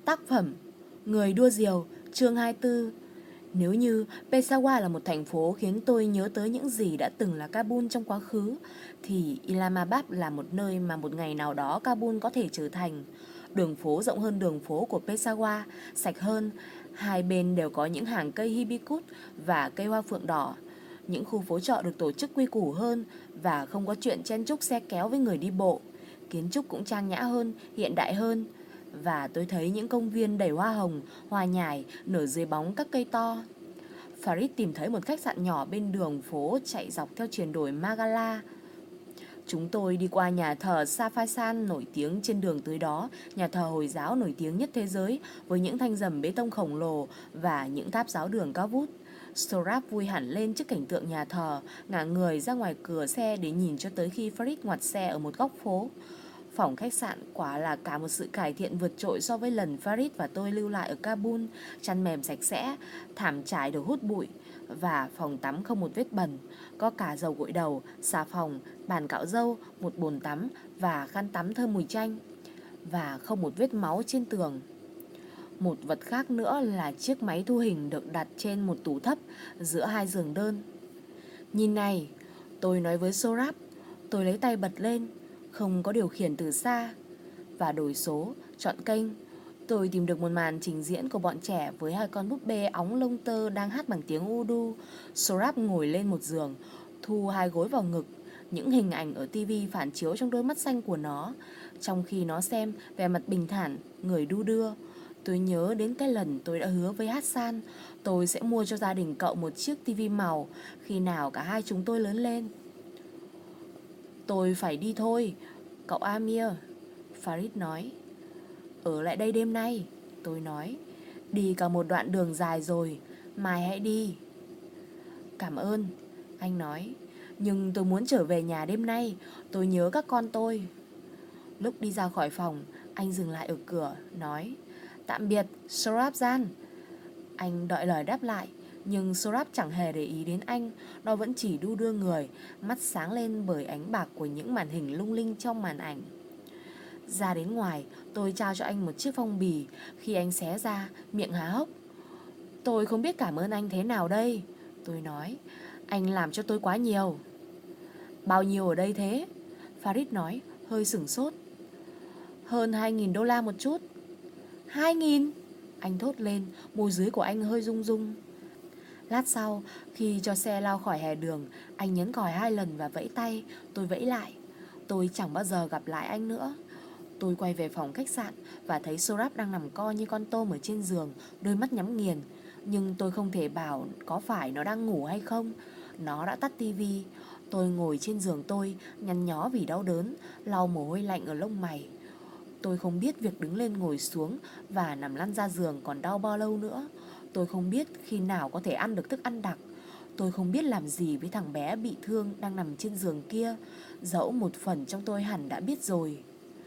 Tác phẩm Người đua diều, chương 24. Nếu như Peshawar là một thành phố khiến tôi nhớ tới những gì đã từng là Kabul trong quá khứ, thì Islamabad là một nơi mà một ngày nào đó Kabul có thể trở thành. Đường phố rộng hơn đường phố của Peshawar, sạch hơn, hai bên đều có những hàng cây hibiscus và cây hoa phượng đỏ. Những khu phố trọ được tổ chức quy củ hơn và không có chuyện chen chúc xe kéo với người đi bộ. Kiến trúc cũng trang nhã hơn, hiện đại hơn. Và tôi thấy những công viên đầy hoa hồng, hoa nhài nở dưới bóng các cây to. Farid tìm thấy một khách sạn nhỏ bên đường phố chạy dọc theo triền đồi Magala. Chúng tôi đi qua nhà thờ Safaisan nổi tiếng trên đường tới đó, nhà thờ Hồi giáo nổi tiếng nhất thế giới với những thanh rầm bê tông khổng lồ và những tháp giáo đường cao vút. Sorab vui hẳn lên trước cảnh tượng nhà thờ, ngả người ra ngoài cửa xe để nhìn cho tới khi Farid ngoặt xe ở một góc phố. Phòng khách sạn quả là cả một sự cải thiện vượt trội so với lần Farid và tôi lưu lại ở Kabul. Chăn mềm sạch sẽ, thảm trải được hút bụi và phòng tắm không một vết bẩn. Có cả dầu gội đầu, xà phòng, bàn cạo râu, một bồn tắm và khăn tắm thơm mùi chanh. Và không một vết máu trên tường. Một vật khác nữa là chiếc máy thu hình được đặt trên một tủ thấp giữa hai giường đơn. Nhìn này, tôi nói với Sorab. Tôi lấy tay bật lên, không có điều khiển từ xa, và đổi số, chọn kênh. Tôi tìm được một màn trình diễn của bọn trẻ với hai con búp bê óng lông tơ đang hát bằng tiếng Urdu. Sorab ngồi lên một giường, thu hai gối vào ngực. Những hình ảnh ở tivi phản chiếu trong đôi mắt xanh của nó, trong khi nó xem vẻ mặt bình thản, người đu đưa. Tôi nhớ đến cái lần tôi đã hứa với Hassan tôi sẽ mua cho gia đình cậu một chiếc tivi màu khi nào cả hai chúng tôi lớn lên. Tôi phải đi thôi, cậu Amir, Farid nói. Ở lại đây đêm nay, tôi nói. Đi cả một đoạn đường dài rồi, mai hãy đi. Cảm ơn, anh nói. Nhưng tôi muốn trở về nhà đêm nay, tôi nhớ các con tôi. Lúc đi ra khỏi phòng, anh dừng lại ở cửa, nói. Tạm biệt, Sorab-Jan. Anh đợi lời đáp lại, nhưng Sorab chẳng hề để ý đến anh. Nó vẫn chỉ đu đưa người, mắt sáng lên bởi ánh bạc của những màn hình lung linh trong màn ảnh. Ra đến ngoài, tôi trao cho anh một chiếc phong bì. Khi anh xé ra, miệng há hốc. Tôi không biết cảm ơn anh thế nào đây, tôi nói. Anh làm cho tôi quá nhiều. Bao nhiêu ở đây thế? Farid nói, hơi sửng sốt. Hơn 2.000 đô la một chút. 2.000? Anh thốt lên, môi dưới của anh hơi rung rung. Lát sau, khi cho xe lao khỏi hè đường, anh nhấn còi 2 lần và vẫy tay. Tôi vẫy lại. Tôi chẳng bao giờ gặp lại anh nữa. Tôi quay về phòng khách sạn và thấy Sorab đang nằm co như con tôm ở trên giường, đôi mắt nhắm nghiền. Nhưng tôi không thể bảo có phải nó đang ngủ hay không. Nó đã tắt tivi. Tôi ngồi trên giường tôi, nhăn nhó vì đau đớn, lau mồ hôi lạnh ở lông mày. Tôi không biết việc đứng lên ngồi xuống và nằm lăn ra giường còn đau bao lâu nữa. Tôi không biết khi nào có thể ăn được thức ăn đặc. Tôi không biết làm gì với thằng bé bị thương đang nằm trên giường kia, dẫu một phần trong tôi hẳn đã biết rồi.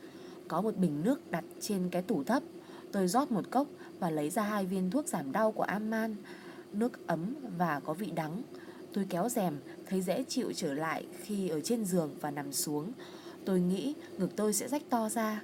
Có một bình nước đặt trên cái tủ thấp. Tôi rót một cốc và lấy ra 2 viên thuốc giảm đau của Amman. Nước ấm và có vị đắng. Tôi kéo rèm, thấy dễ chịu trở lại khi ở trên giường và nằm xuống. Tôi nghĩ ngực tôi sẽ rách to ra.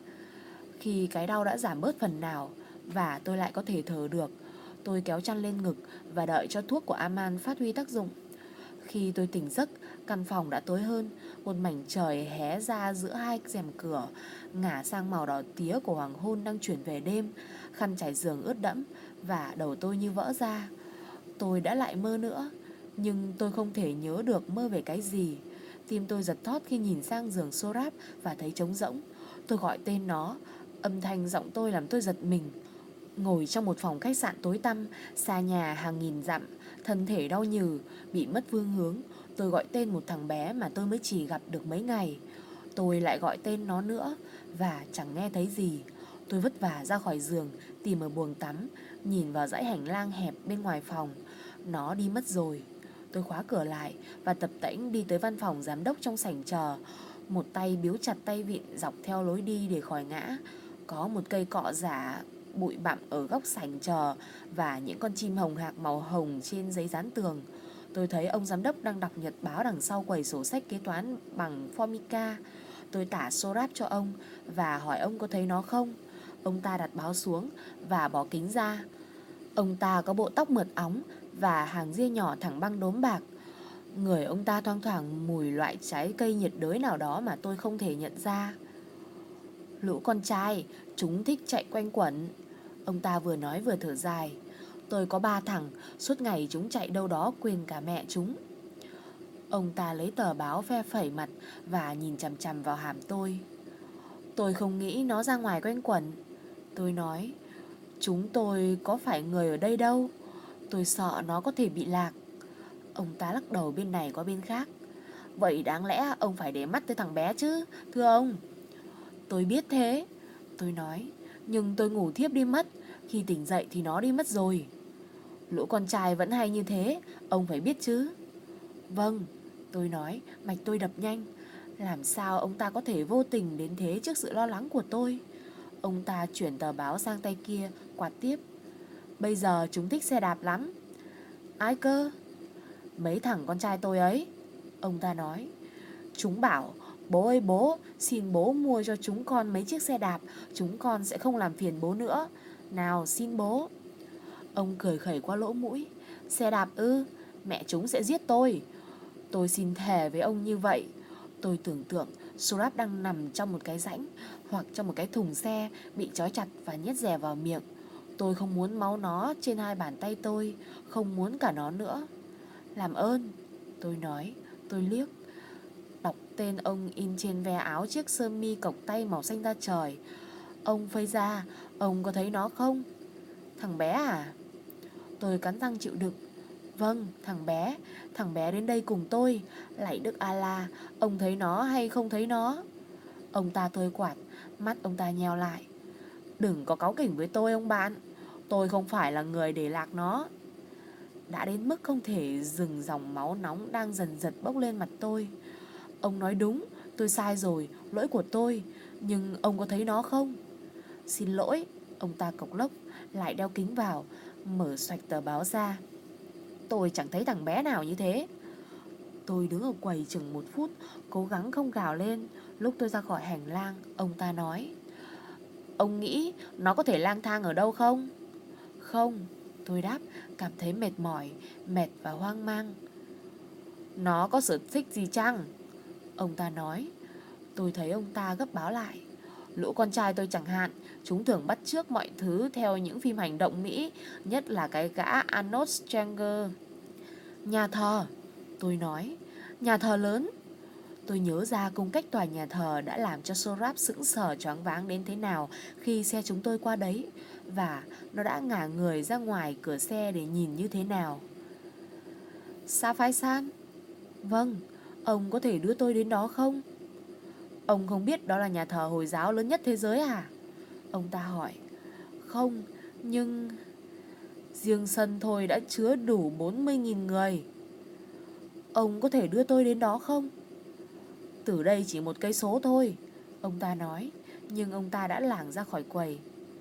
Khi cái đau đã giảm bớt phần nào và tôi lại có thể thở được, tôi kéo chăn lên ngực và đợi cho thuốc của Amman phát huy tác dụng. Khi tôi tỉnh giấc, căn phòng đã tối hơn. Một mảnh trời hé ra giữa hai rèm cửa, ngả sang màu đỏ tía của hoàng hôn đang chuyển về đêm. Khăn trải giường ướt đẫm và đầu tôi như vỡ ra. Tôi đã lại mơ nữa, nhưng tôi không thể nhớ được mơ về cái gì. Tim tôi giật thót khi nhìn sang giường Sorab và thấy trống rỗng. Tôi gọi tên nó. Âm thanh giọng tôi làm tôi giật mình. Ngồi trong một phòng khách sạn tối tăm, xa nhà hàng nghìn dặm, thân thể đau nhừ, bị mất phương hướng, tôi gọi tên một thằng bé mà tôi mới chỉ gặp được mấy ngày. Tôi lại gọi tên nó nữa và chẳng nghe thấy gì. Tôi vất vả ra khỏi giường, tìm ở buồng tắm, nhìn vào dãy hành lang hẹp bên ngoài phòng. Nó đi mất rồi. Tôi khóa cửa lại và tập tễnh đi tới văn phòng giám đốc trong sảnh chờ. Một tay biếu chặt tay vịn dọc theo lối đi để khỏi ngã. Có một cây cọ giả bụi bặm ở góc sảnh chờ và những con chim hồng hạc màu hồng trên giấy dán tường. Tôi thấy ông giám đốc đang đọc nhật báo đằng sau quầy sổ sách kế toán bằng Formica. Tôi tả Sorab cho ông và hỏi ông có thấy nó không. Ông ta đặt báo xuống và bỏ kính ra. Ông ta có bộ tóc mượt óng và hàng ria nhỏ thẳng băng đốm bạc. Người ông ta thoang thoảng mùi loại trái cây nhiệt đới nào đó mà tôi không thể nhận ra. Lũ con trai, chúng thích chạy quanh quẩn. Ông ta vừa nói vừa thở dài. Tôi có 3 thằng, suốt ngày chúng chạy đâu đó quên cả mẹ chúng. Ông ta lấy tờ báo phe phẩy mặt và nhìn chằm chằm vào hàm tôi. Tôi không nghĩ nó ra ngoài quanh quẩn. Tôi nói, chúng tôi có phải người ở đây đâu. Tôi sợ nó có thể bị lạc. Ông ta lắc đầu bên này qua bên khác. Vậy đáng lẽ ông phải để mắt tới thằng bé chứ, thưa ông. Tôi biết thế, tôi nói, nhưng tôi ngủ thiếp đi mất. Khi tỉnh dậy thì nó đi mất rồi. Lũ con trai vẫn hay như thế, ông phải biết chứ. Vâng, tôi nói, mạch tôi đập nhanh. Làm sao ông ta có thể vô tình đến thế trước sự lo lắng của tôi? Ông ta chuyển tờ báo sang tay kia, quạt tiếp. Bây giờ chúng thích xe đạp lắm. Ai cơ? Mấy thằng con trai tôi ấy. Ông ta nói. Chúng bảo, bố ơi bố, xin bố mua cho chúng con mấy chiếc xe đạp. Chúng con sẽ không làm phiền bố nữa. Nào xin bố. Ông cười khẩy qua lỗ mũi. Xe đạp ư? Mẹ chúng sẽ giết tôi. Tôi xin thề với ông như vậy. Tôi tưởng tượng Sohrab đang nằm trong một cái rãnh hoặc trong một cái thùng xe, bị trói chặt và nhét dẻ vào miệng. Tôi không muốn máu nó trên hai bàn tay tôi, không muốn cả nó nữa. Làm ơn, tôi nói. Tôi liếc, đọc tên ông in trên ve áo chiếc sơ mi cộc tay màu xanh da trời. Ông Fayza, ông có thấy nó không? Thằng bé à? Tôi cắn răng chịu đựng. Vâng, thằng bé đến đây cùng tôi. Lạy Đức Allah, ông thấy nó hay không thấy nó? Ông ta tôi quạt, mắt ông ta nheo lại. Đừng có cáu kỉnh với tôi ông bạn. Tôi không phải là người để lạc nó. Đã đến mức không thể dừng dòng máu nóng đang dần dần bốc lên mặt tôi. Ông nói đúng, tôi sai rồi, lỗi của tôi. Nhưng ông có thấy nó không? Xin lỗi, ông ta cộc lốc, lại đeo kính vào, mở xoạch tờ báo ra. Tôi chẳng thấy thằng bé nào như thế. Tôi đứng ở quầy chừng 1 phút, cố gắng không gào lên. Lúc tôi ra khỏi hành lang, ông ta nói. Ông nghĩ nó có thể lang thang ở đâu không? Không, tôi đáp, cảm thấy mệt mỏi, mệt và hoang mang. Nó có sở thích gì chăng? Ông ta nói. Tôi thấy ông ta gấp báo lại. Lũ con trai tôi chẳng hạn, chúng thường bắt chước mọi thứ theo những phim hành động Mỹ, nhất là cái gã Arnold Schwarzenegger. Nhà thờ, tôi nói. Nhà thờ lớn. Tôi nhớ ra cung cách tòa nhà thờ đã làm cho Sohrab sững sờ choáng váng đến thế nào khi xe chúng tôi qua đấy, và nó đã ngả người ra ngoài cửa xe để nhìn như thế nào. Sa Phái San? Vâng, ông có thể đưa tôi đến đó không? Ông không biết đó là nhà thờ Hồi giáo lớn nhất thế giới à? Ông ta hỏi. Không, nhưng riêng sân thôi đã chứa đủ 40.000 người. Ông có thể đưa tôi đến đó không? Từ đây chỉ 1 cây số thôi, ông ta nói. Nhưng ông ta đã lảng ra khỏi quầy.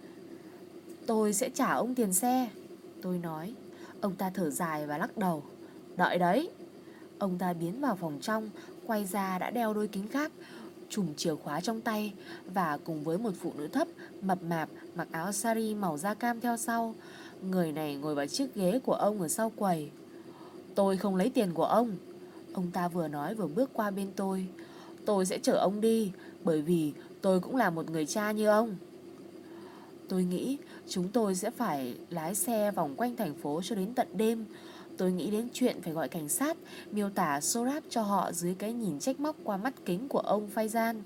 Tôi sẽ trả ông tiền xe, tôi nói. Ông ta thở dài và lắc đầu. Đợi đấy. Ông ta biến vào phòng trong, quay ra đã đeo đôi kính khác, chùm chìa khóa trong tay, và cùng với một phụ nữ thấp, mập mạp, mặc áo sari màu da cam theo sau. Người này ngồi vào chiếc ghế của ông ở sau quầy. Tôi không lấy tiền của ông ta vừa nói vừa bước qua bên tôi. Tôi sẽ chở ông đi, bởi vì tôi cũng là một người cha như ông. Tôi nghĩ chúng tôi sẽ phải lái xe vòng quanh thành phố cho đến tận đêm. Tôi nghĩ đến chuyện phải gọi cảnh sát, miêu tả Sohrab cho họ dưới cái nhìn trách móc qua mắt kính của ông Faizan.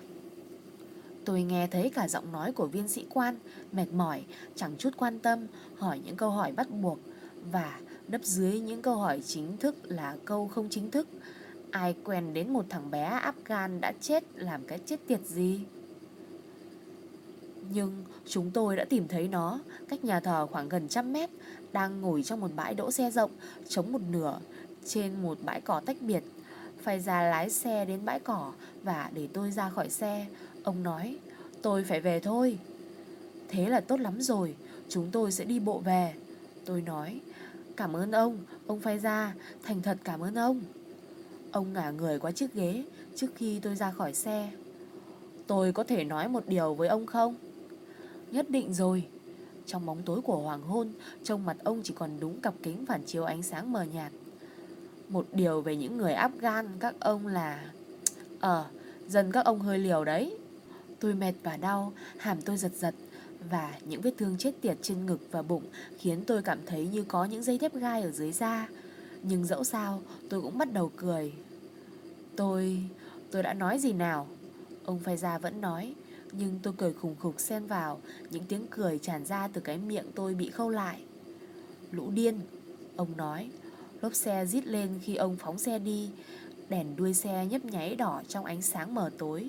Tôi nghe thấy cả giọng nói của viên sĩ quan, mệt mỏi, chẳng chút quan tâm, hỏi những câu hỏi bắt buộc, và nấp dưới những câu hỏi chính thức là câu không chính thức. Ai quen đến một thằng bé Afghan đã chết làm cái chết tiệt gì? Nhưng chúng tôi đã tìm thấy nó, cách nhà thờ khoảng gần 100 mét, đang ngồi trong một bãi đỗ xe rộng, trống một nửa, trên một bãi cỏ tách biệt. Phải ra lái xe đến bãi cỏ và để tôi ra khỏi xe. Ông nói, tôi phải về thôi. Thế là tốt lắm rồi, chúng tôi sẽ đi bộ về. Tôi nói, cảm ơn ông phải ra, thành thật cảm ơn ông. Ông ngả người qua chiếc ghế trước khi tôi ra khỏi xe. Tôi có thể nói một điều với ông không? Nhất định rồi. Trong bóng tối của hoàng hôn, trông mặt ông chỉ còn đúng cặp kính phản chiếu ánh sáng mờ nhạt. Một điều về những người Afghan các ông là dân các ông hơi liều đấy. Tôi mệt và đau, hàm tôi giật giật, và những vết thương chết tiệt trên ngực và bụng khiến tôi cảm thấy như có những dây thép gai ở dưới da. Nhưng dẫu sao tôi cũng bắt đầu cười. Tôi đã nói gì nào? Ông Faiza vẫn nói, nhưng tôi cười khùng khục xen vào những tiếng cười tràn ra từ cái miệng tôi bị khâu lại. Lũ điên, ông nói. Lốp xe rít lên khi ông phóng xe đi. Đèn đuôi xe nhấp nháy đỏ trong ánh sáng mờ tối.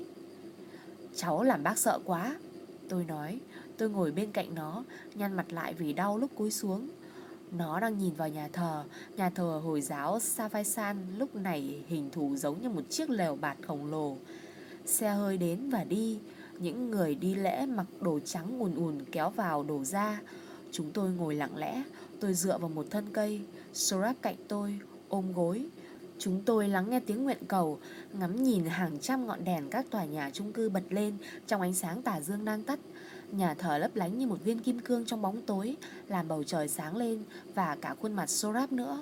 Cháu làm bác sợ quá, tôi nói. Tôi ngồi bên cạnh nó, nhăn mặt lại vì đau lúc cúi xuống. Nó đang nhìn vào nhà thờ Hồi giáo Safaisan lúc này hình thù giống như một chiếc lều bạt khổng lồ. Xe hơi đến và đi, những người đi lễ mặc đồ trắng ùn ùn kéo vào đổ ra. Chúng tôi ngồi lặng lẽ, tôi dựa vào một thân cây, Sorab cạnh tôi, ôm gối. Chúng tôi lắng nghe tiếng nguyện cầu, ngắm nhìn hàng trăm ngọn đèn các tòa nhà chung cư bật lên trong ánh sáng tà dương đang tắt. Nhà thờ lấp lánh như một viên kim cương trong bóng tối, làm bầu trời sáng lên và cả khuôn mặt Sorab nữa.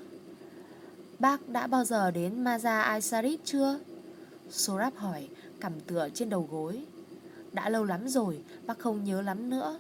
Bác đã bao giờ đến Mazar Sharif chưa? Sorab hỏi, cằm tựa trên đầu gối. Đã lâu lắm rồi, bác không nhớ lắm nữa.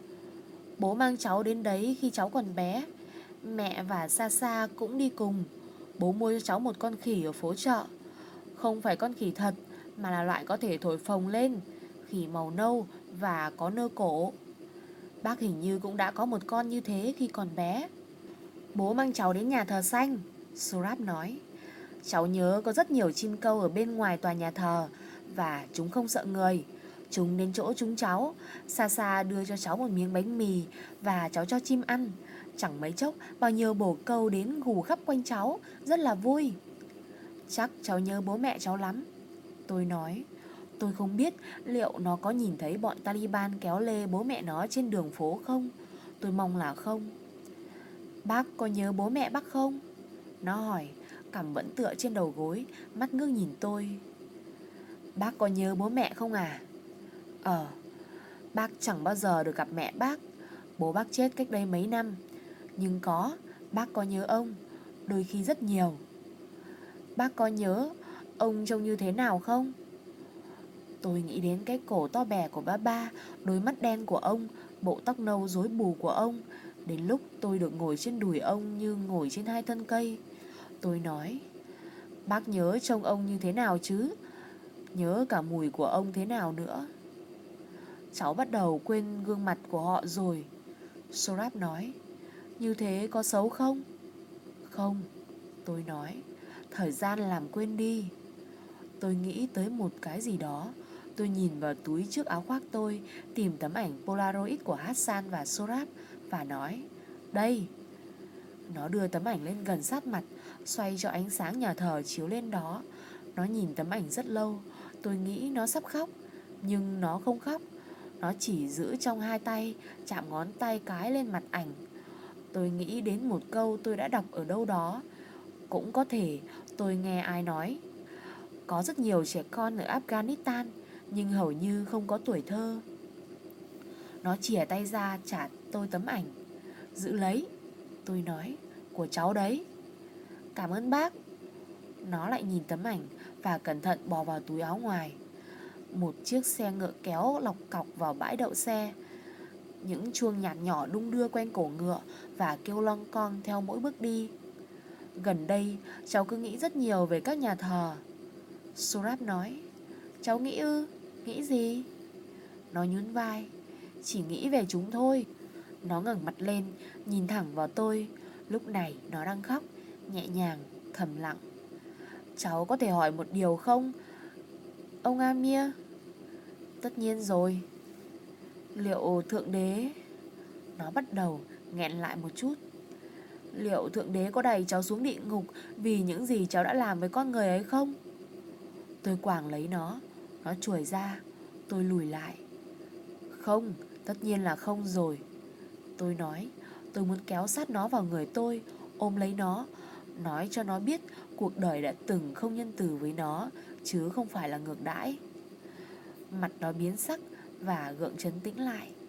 Bố mang cháu đến đấy khi cháu còn bé. Mẹ và Sasa cũng đi cùng. Bố mua cho cháu một con khỉ ở phố chợ. Không phải con khỉ thật, mà là loại có thể thổi phồng lên. Khỉ màu nâu và có nơ cổ. Bác hình như cũng đã có một con như thế khi còn bé. Bố mang cháu đến nhà thờ xanh, Sorab nói. Cháu nhớ có rất nhiều chim câu ở bên ngoài tòa nhà thờ, và chúng không sợ người. Chúng đến chỗ chúng cháu. Sasa đưa cho cháu một miếng bánh mì và cháu cho chim ăn. Chẳng mấy chốc bao nhiêu bồ câu đến gù khắp quanh cháu, rất là vui. Chắc cháu nhớ bố mẹ cháu lắm, tôi nói. Tôi không biết liệu nó có nhìn thấy bọn Taliban kéo lê bố mẹ nó trên đường phố không. Tôi mong là không. Bác có nhớ bố mẹ bác không? Nó hỏi, cằm vẫn tựa trên đầu gối, mắt ngước nhìn tôi. Bác có nhớ bố mẹ không à? Bác chẳng bao giờ được gặp mẹ bác. Bố bác chết cách đây mấy năm. Nhưng bác có nhớ ông, đôi khi rất nhiều. Bác có nhớ ông trông như thế nào không? Tôi nghĩ đến cái cổ to bè của ba, đôi mắt đen của ông, bộ tóc nâu rối bù của ông. Đến lúc tôi được ngồi trên đùi ông như ngồi trên hai thân cây. Tôi nói, bác nhớ trông ông như thế nào chứ? Nhớ cả mùi của ông thế nào nữa? Cháu bắt đầu quên gương mặt của họ rồi, Sorab nói. Như thế có xấu không? Không, tôi nói. Thời gian làm quên đi. Tôi nghĩ tới một cái gì đó. Tôi nhìn vào túi trước áo khoác tôi, tìm tấm ảnh Polaroid của Hassan và Sorab và nói, đây. Nó đưa tấm ảnh lên gần sát mặt, xoay cho ánh sáng nhà thờ chiếu lên đó. Nó nhìn tấm ảnh rất lâu. Tôi nghĩ nó sắp khóc, nhưng nó không khóc. Nó chỉ giữ trong hai tay, chạm ngón tay cái lên mặt ảnh. Tôi nghĩ đến một câu tôi đã đọc ở đâu đó. Cũng có thể tôi nghe ai nói. Có rất nhiều trẻ con ở Afghanistan, nhưng hầu như không có tuổi thơ. Nó chìa tay ra trả tôi tấm ảnh. Giữ lấy, tôi nói, của cháu đấy. Cảm ơn bác. Nó lại nhìn tấm ảnh và cẩn thận bỏ vào túi áo ngoài. Một chiếc xe ngựa kéo lọc cọc vào bãi đậu xe. Những chuông nhạc nhỏ đung đưa quanh cổ ngựa và kêu lon con theo mỗi bước đi. Gần đây cháu cứ nghĩ rất nhiều về các nhà thờ, Sorab nói. Cháu nghĩ ư? Nghĩ gì? Nó nhún vai. Chỉ nghĩ về chúng thôi. Nó ngẩng mặt lên, nhìn thẳng vào tôi. Lúc này nó đang khóc, nhẹ nhàng, thầm lặng. Cháu có thể hỏi một điều không, ông Amir? Tất nhiên rồi. Liệu Thượng Đế... Nó bắt đầu nghẹn lại một chút. Liệu Thượng Đế có đẩy cháu xuống địa ngục vì những gì cháu đã làm với con người ấy không? Tôi quàng lấy nó chuồi ra. Tôi lùi lại. Không, tất nhiên là không rồi, tôi nói. Tôi muốn kéo sát nó vào người tôi, ôm lấy nó, nói cho nó biết cuộc đời đã từng không nhân từ với nó, chứ không phải là ngược đãi. Mặt nó biến sắc và gượng trấn tĩnh lại.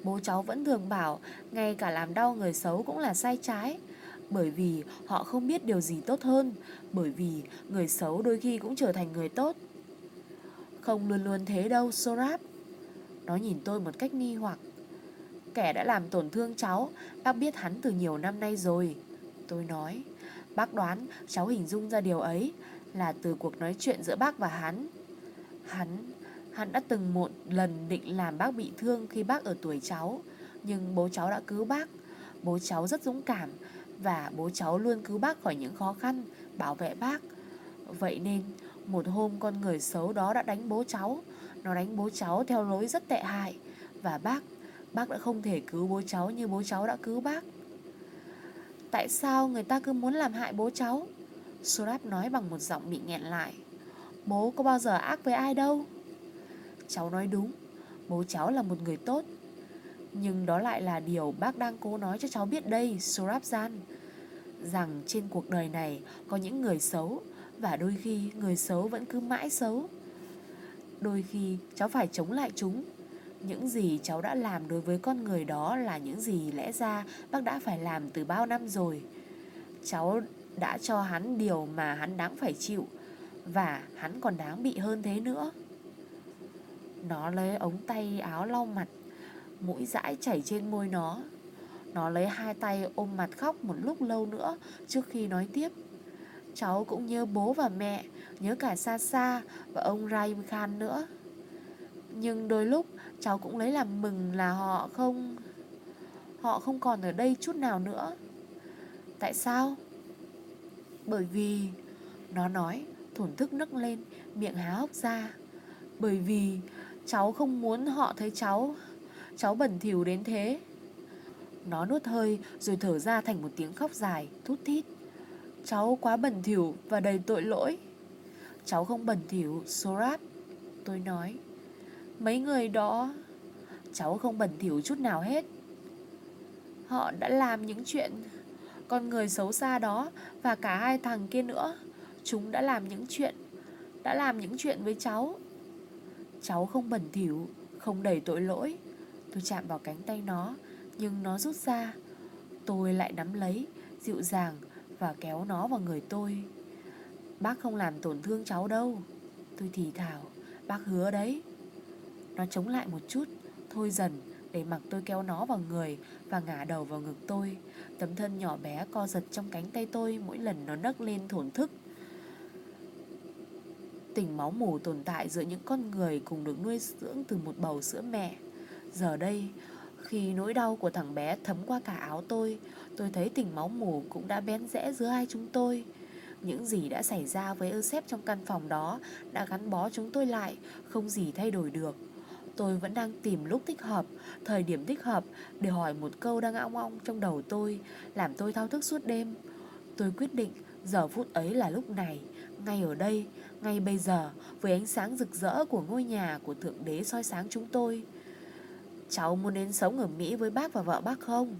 Bố cháu vẫn thường bảo ngay cả làm đau người xấu cũng là sai trái, bởi vì họ không biết điều gì tốt hơn, bởi vì người xấu đôi khi cũng trở thành người tốt. Không luôn luôn thế đâu, Sorab. Nó nhìn tôi một cách nghi hoặc. Kẻ đã làm tổn thương cháu, bác biết hắn từ nhiều năm nay rồi. Tôi nói, bác đoán cháu hình dung ra điều ấy là từ cuộc nói chuyện giữa bác và hắn. Hắn, hắn đã từng một lần định làm bác bị thương khi bác ở tuổi cháu, nhưng bố cháu đã cứu bác. Bố cháu rất dũng cảm và bố cháu luôn cứu bác khỏi những khó khăn, bảo vệ bác. Vậy nên một hôm con người xấu đó đã đánh bố cháu. Nó đánh bố cháu theo lối rất tệ hại. Và bác đã không thể cứu bố cháu như bố cháu đã cứu bác. Tại sao người ta cứ muốn làm hại bố cháu? Sorab nói bằng một giọng bị nghẹn lại. Bố có bao giờ ác với ai đâu. Cháu nói đúng, bố cháu là một người tốt. Nhưng đó lại là điều bác đang cố nói cho cháu biết đây, Sorabjan. Rằng trên cuộc đời này có những người xấu, và đôi khi người xấu vẫn cứ mãi xấu. Đôi khi cháu phải chống lại chúng. Những gì cháu đã làm đối với con người đó là những gì lẽ ra bác đã phải làm từ bao năm rồi. Cháu đã cho hắn điều mà hắn đáng phải chịu, và hắn còn đáng bị hơn thế nữa. Nó lấy ống tay áo lau mặt, mũi dãi chảy trên môi nó. Nó lấy hai tay ôm mặt khóc một lúc lâu nữa trước khi nói tiếp. Cháu cũng nhớ bố và mẹ, nhớ cả Sasa và ông Rahim Khan nữa. Nhưng đôi lúc cháu cũng lấy làm mừng là họ không còn ở đây chút nào nữa. Tại sao? Bởi vì, nó nói, thổn thức nức lên, miệng há hốc ra. Bởi vì cháu không muốn họ thấy cháu bẩn thỉu đến thế. Nó nuốt hơi rồi thở ra thành một tiếng khóc dài, thút thít. Cháu quá bẩn thỉu và đầy tội lỗi. Cháu không bẩn thỉu, Sorab, tôi nói. Mấy người đó, cháu không bẩn thỉu chút nào hết. Họ đã làm những chuyện, con người xấu xa đó và cả hai thằng kia nữa, chúng đã làm những chuyện với cháu. Cháu không bẩn thỉu, không đầy tội lỗi. Tôi chạm vào cánh tay nó, nhưng nó rút ra. Tôi lại nắm lấy, dịu dàng và kéo nó vào người tôi. Bác không làm tổn thương cháu đâu, tôi thì thào. Bác hứa đấy. Nó chống lại một chút, thôi dần, để mặc tôi kéo nó vào người và ngả đầu vào ngực tôi. Tấm thân nhỏ bé co giật trong cánh tay tôi mỗi lần nó nấc lên thổn thức. Tình máu mủ tồn tại giữa những con người cùng được nuôi dưỡng từ một bầu sữa mẹ. Giờ đây, khi nỗi đau của thằng bé thấm qua cả áo tôi thấy tình máu mủ cũng đã bén rẽ giữa hai chúng tôi. Những gì đã xảy ra với Euseb trong căn phòng đó đã gắn bó chúng tôi lại, không gì thay đổi được. Tôi vẫn đang tìm lúc thích hợp, thời điểm thích hợp để hỏi một câu đang ong ong trong đầu tôi, làm tôi thao thức suốt đêm. Tôi quyết định giờ phút ấy là lúc này, ngay ở đây, ngay bây giờ, với ánh sáng rực rỡ của ngôi nhà của Thượng Đế soi sáng chúng tôi. Cháu muốn đến sống ở Mỹ với bác và vợ bác không?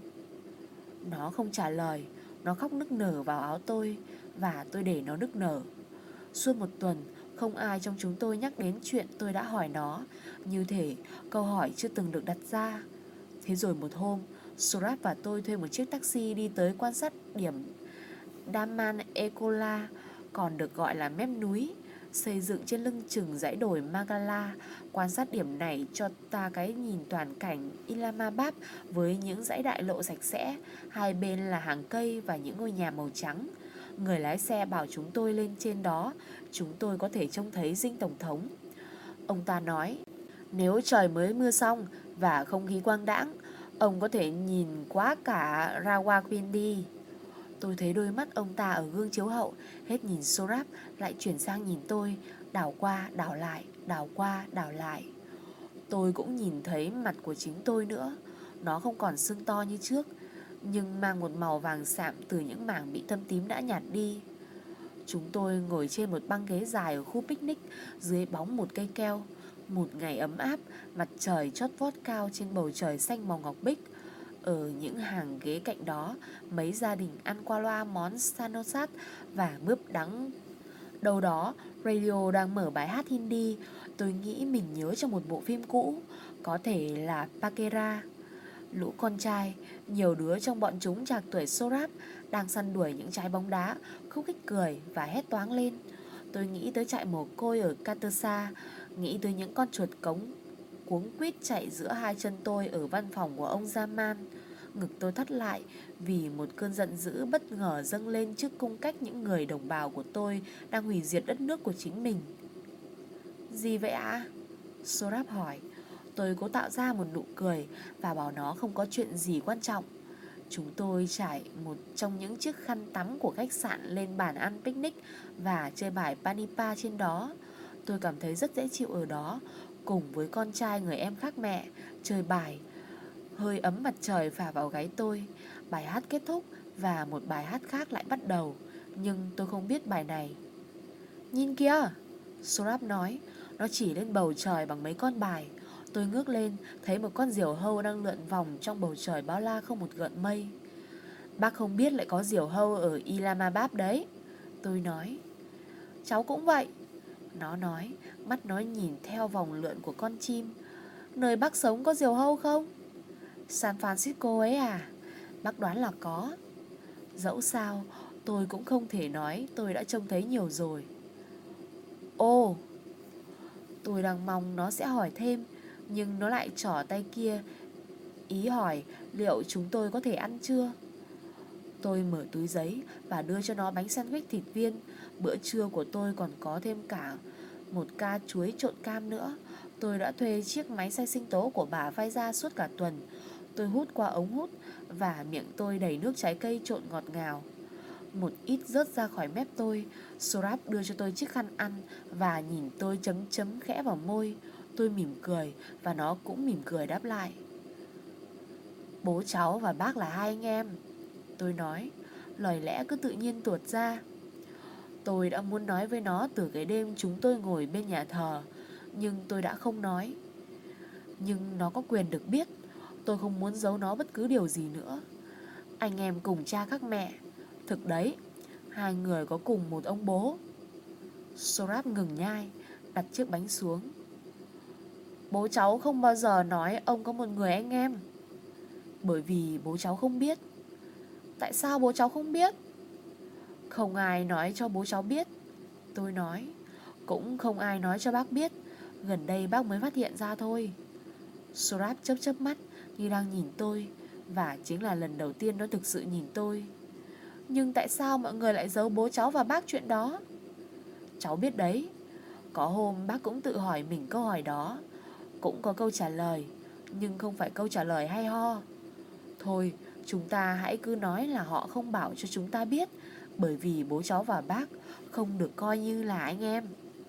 Nó không trả lời. Nó khóc nức nở vào áo tôi, và tôi để nó nức nở. Suốt một tuần, không ai trong chúng tôi nhắc đến chuyện tôi đã hỏi nó, như thể câu hỏi chưa từng được đặt ra. Thế rồi một hôm, Sorab và tôi thuê một chiếc taxi đi tới quan sát điểm Daman Ekola, còn được gọi là mép núi, xây dựng trên lưng chừng dãy đồi Magala. Quan sát điểm này cho ta cái nhìn toàn cảnh Islamabad với những dãy đại lộ sạch sẽ, hai bên là hàng cây và những ngôi nhà màu trắng. Người lái xe bảo chúng tôi lên trên đó, chúng tôi có thể trông thấy dinh tổng thống. Ông ta nói, nếu trời mới mưa xong và không khí quang đãng, ông có thể nhìn qua cả Rawalpindi. Tôi thấy đôi mắt ông ta ở gương chiếu hậu, hết nhìn Sorab lại chuyển sang nhìn tôi, đảo qua đảo lại, đảo qua đảo lại. Tôi cũng nhìn thấy mặt của chính tôi nữa. Nó không còn sưng to như trước, nhưng mang một màu vàng sạm từ những mảng bị thâm tím đã nhạt đi. Chúng tôi ngồi trên một băng ghế dài ở khu picnic dưới bóng một cây keo. Một ngày ấm áp, mặt trời chót vót cao trên bầu trời xanh màu ngọc bích. Ở những hàng ghế cạnh đó, mấy gia đình ăn qua loa món sanosat và mướp đắng. Đâu đó, radio đang mở bài hát Hindi. Tôi nghĩ mình nhớ trong một bộ phim cũ, có thể là Pakera. Lũ con trai, nhiều đứa trong bọn chúng trạc tuổi Sorab, đang săn đuổi những trái bóng đá, khúc khích cười và hét toáng lên. Tôi nghĩ tới trại mồ côi ở Katersa, nghĩ tới những con chuột cống cuống quýt chạy giữa hai chân tôi ở văn phòng của ông Zaman. Ngực tôi thắt lại vì một cơn giận dữ bất ngờ dâng lên trước cung cách những người đồng bào của tôi đang hủy diệt đất nước của chính mình. Gì vậy ạ? Sorab hỏi. Tôi cố tạo ra một nụ cười và bảo nó không có chuyện gì quan trọng. Chúng tôi trải một trong những chiếc khăn tắm của khách sạn lên bàn ăn picnic và chơi bài Panipa trên đó. Tôi cảm thấy rất dễ chịu ở đó, cùng với con trai người em khác mẹ, chơi bài. Hơi ấm mặt trời phả vào gáy tôi. Bài hát kết thúc và một bài hát khác lại bắt đầu, nhưng tôi không biết bài này. Nhìn kìa, Sorab nói. Nó chỉ lên bầu trời bằng mấy con bài. Tôi ngước lên, thấy một con diều hâu đang lượn vòng trong bầu trời bao la không một gợn mây. Bác không biết lại có diều hâu ở Islamabad đấy, tôi nói. Cháu cũng vậy, nó nói. Mắt nó nhìn theo vòng lượn của con chim. Nơi bác sống có diều hâu không? San Francisco ấy à? Bác đoán là có. Dẫu sao, tôi cũng không thể nói tôi đã trông thấy nhiều rồi. Ồ, tôi đang mong nó sẽ hỏi thêm, nhưng nó lại trỏ tay kia, ý hỏi liệu chúng tôi có thể ăn chưa. Tôi mở túi giấy và đưa cho nó bánh sandwich thịt viên. Bữa trưa của tôi còn có thêm cả một ca chuối trộn cam nữa. Tôi đã thuê chiếc máy xay sinh tố của bà vay ra suốt cả tuần. Tôi hút qua ống hút và miệng tôi đầy nước trái cây trộn ngọt ngào. Một ít rớt ra khỏi mép tôi. Sorab đưa cho tôi chiếc khăn ăn và nhìn tôi chấm chấm khẽ vào môi. Tôi mỉm cười và nó cũng mỉm cười đáp lại. Bố cháu và bác là hai anh em, tôi nói. Lời lẽ cứ tự nhiên tuột ra. Tôi đã muốn nói với nó từ cái đêm chúng tôi ngồi bên nhà thờ, nhưng tôi đã không nói. Nhưng nó có quyền được biết. Tôi không muốn giấu nó bất cứ điều gì nữa. Anh em cùng cha khác mẹ. Thực đấy, hai người có cùng một ông bố. Sorab ngừng nhai, đặt chiếc bánh xuống. Bố cháu không bao giờ nói ông có một người anh em. Bởi vì bố cháu không biết. Tại sao bố cháu không biết? Không ai nói cho bố cháu biết, tôi nói. Cũng không ai nói cho bác biết. Gần đây bác mới phát hiện ra thôi. Sorab chớp chớp mắt như đang nhìn tôi, và chính là lần đầu tiên nó thực sự nhìn tôi. Nhưng tại sao mọi người lại giấu bố cháu và bác chuyện đó? Cháu biết đấy. Có hôm bác cũng tự hỏi mình câu hỏi đó. Cũng có câu trả lời, nhưng không phải câu trả lời hay ho. Thôi, chúng ta hãy cứ nói là họ không bảo cho chúng ta biết, bởi vì bố cháu và bác không được coi như là anh em.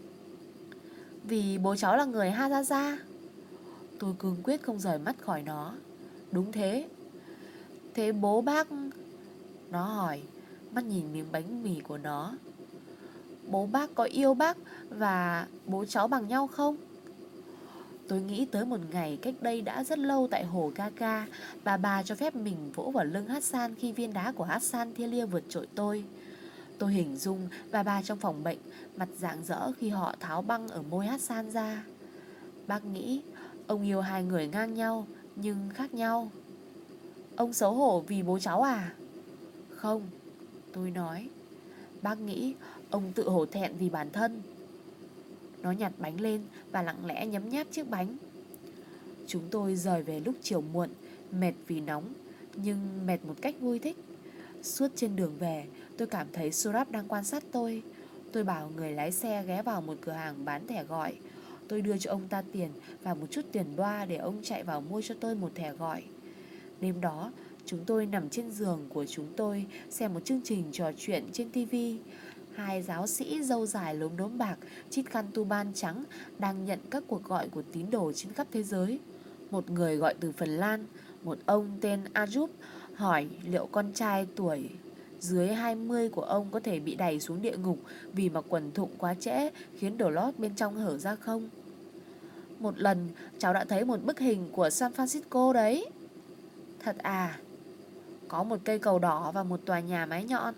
Vì bố cháu là người Hazaza. Tôi cương quyết không rời mắt khỏi nó. Đúng thế. Thế bố bác? Nó hỏi, mắt nhìn miếng bánh mì của nó. Bố bác có yêu bác và bố cháu bằng nhau không? Tôi nghĩ tới một ngày cách đây đã rất lâu tại hồ Kaka, bà cho phép mình vỗ vào lưng Hassan khi viên đá của Hassan tia lia vượt trội tôi. Tôi hình dung bà trong phòng bệnh, mặt rạng rỡ khi họ tháo băng ở môi Hassan ra. Bác nghĩ ông yêu hai người ngang nhau nhưng khác nhau. Ông xấu hổ vì bố cháu à? Không, tôi nói. Bác nghĩ ông tự hổ thẹn vì bản thân. Nó nhặt bánh lên và lặng lẽ nhấm nháp chiếc bánh. Chúng tôi rời về lúc chiều muộn, mệt vì nóng, nhưng mệt một cách vui thích. Suốt trên đường về, tôi cảm thấy Sorab đang quan sát tôi. Tôi bảo người lái xe ghé vào một cửa hàng bán thẻ gọi. Tôi đưa cho ông ta tiền và một chút tiền đoa để ông chạy vào mua cho tôi một thẻ gọi. Đêm đó, chúng tôi nằm trên giường của chúng tôi xem một chương trình trò chuyện trên tivi. Hai giáo sĩ râu dài lốm đốm bạc, chít khăn tu ban trắng đang nhận các cuộc gọi của tín đồ trên khắp thế giới. Một người gọi từ Phần Lan, một ông tên Ayub, hỏi liệu con trai tuổi dưới 20 của ông có thể bị đày xuống địa ngục vì mặc quần thụng quá trễ khiến đồ lót bên trong hở ra không. Một lần cháu đã thấy một bức hình của San Francisco đấy. Thật à? Có một cây cầu đỏ và một tòa nhà mái nhọn.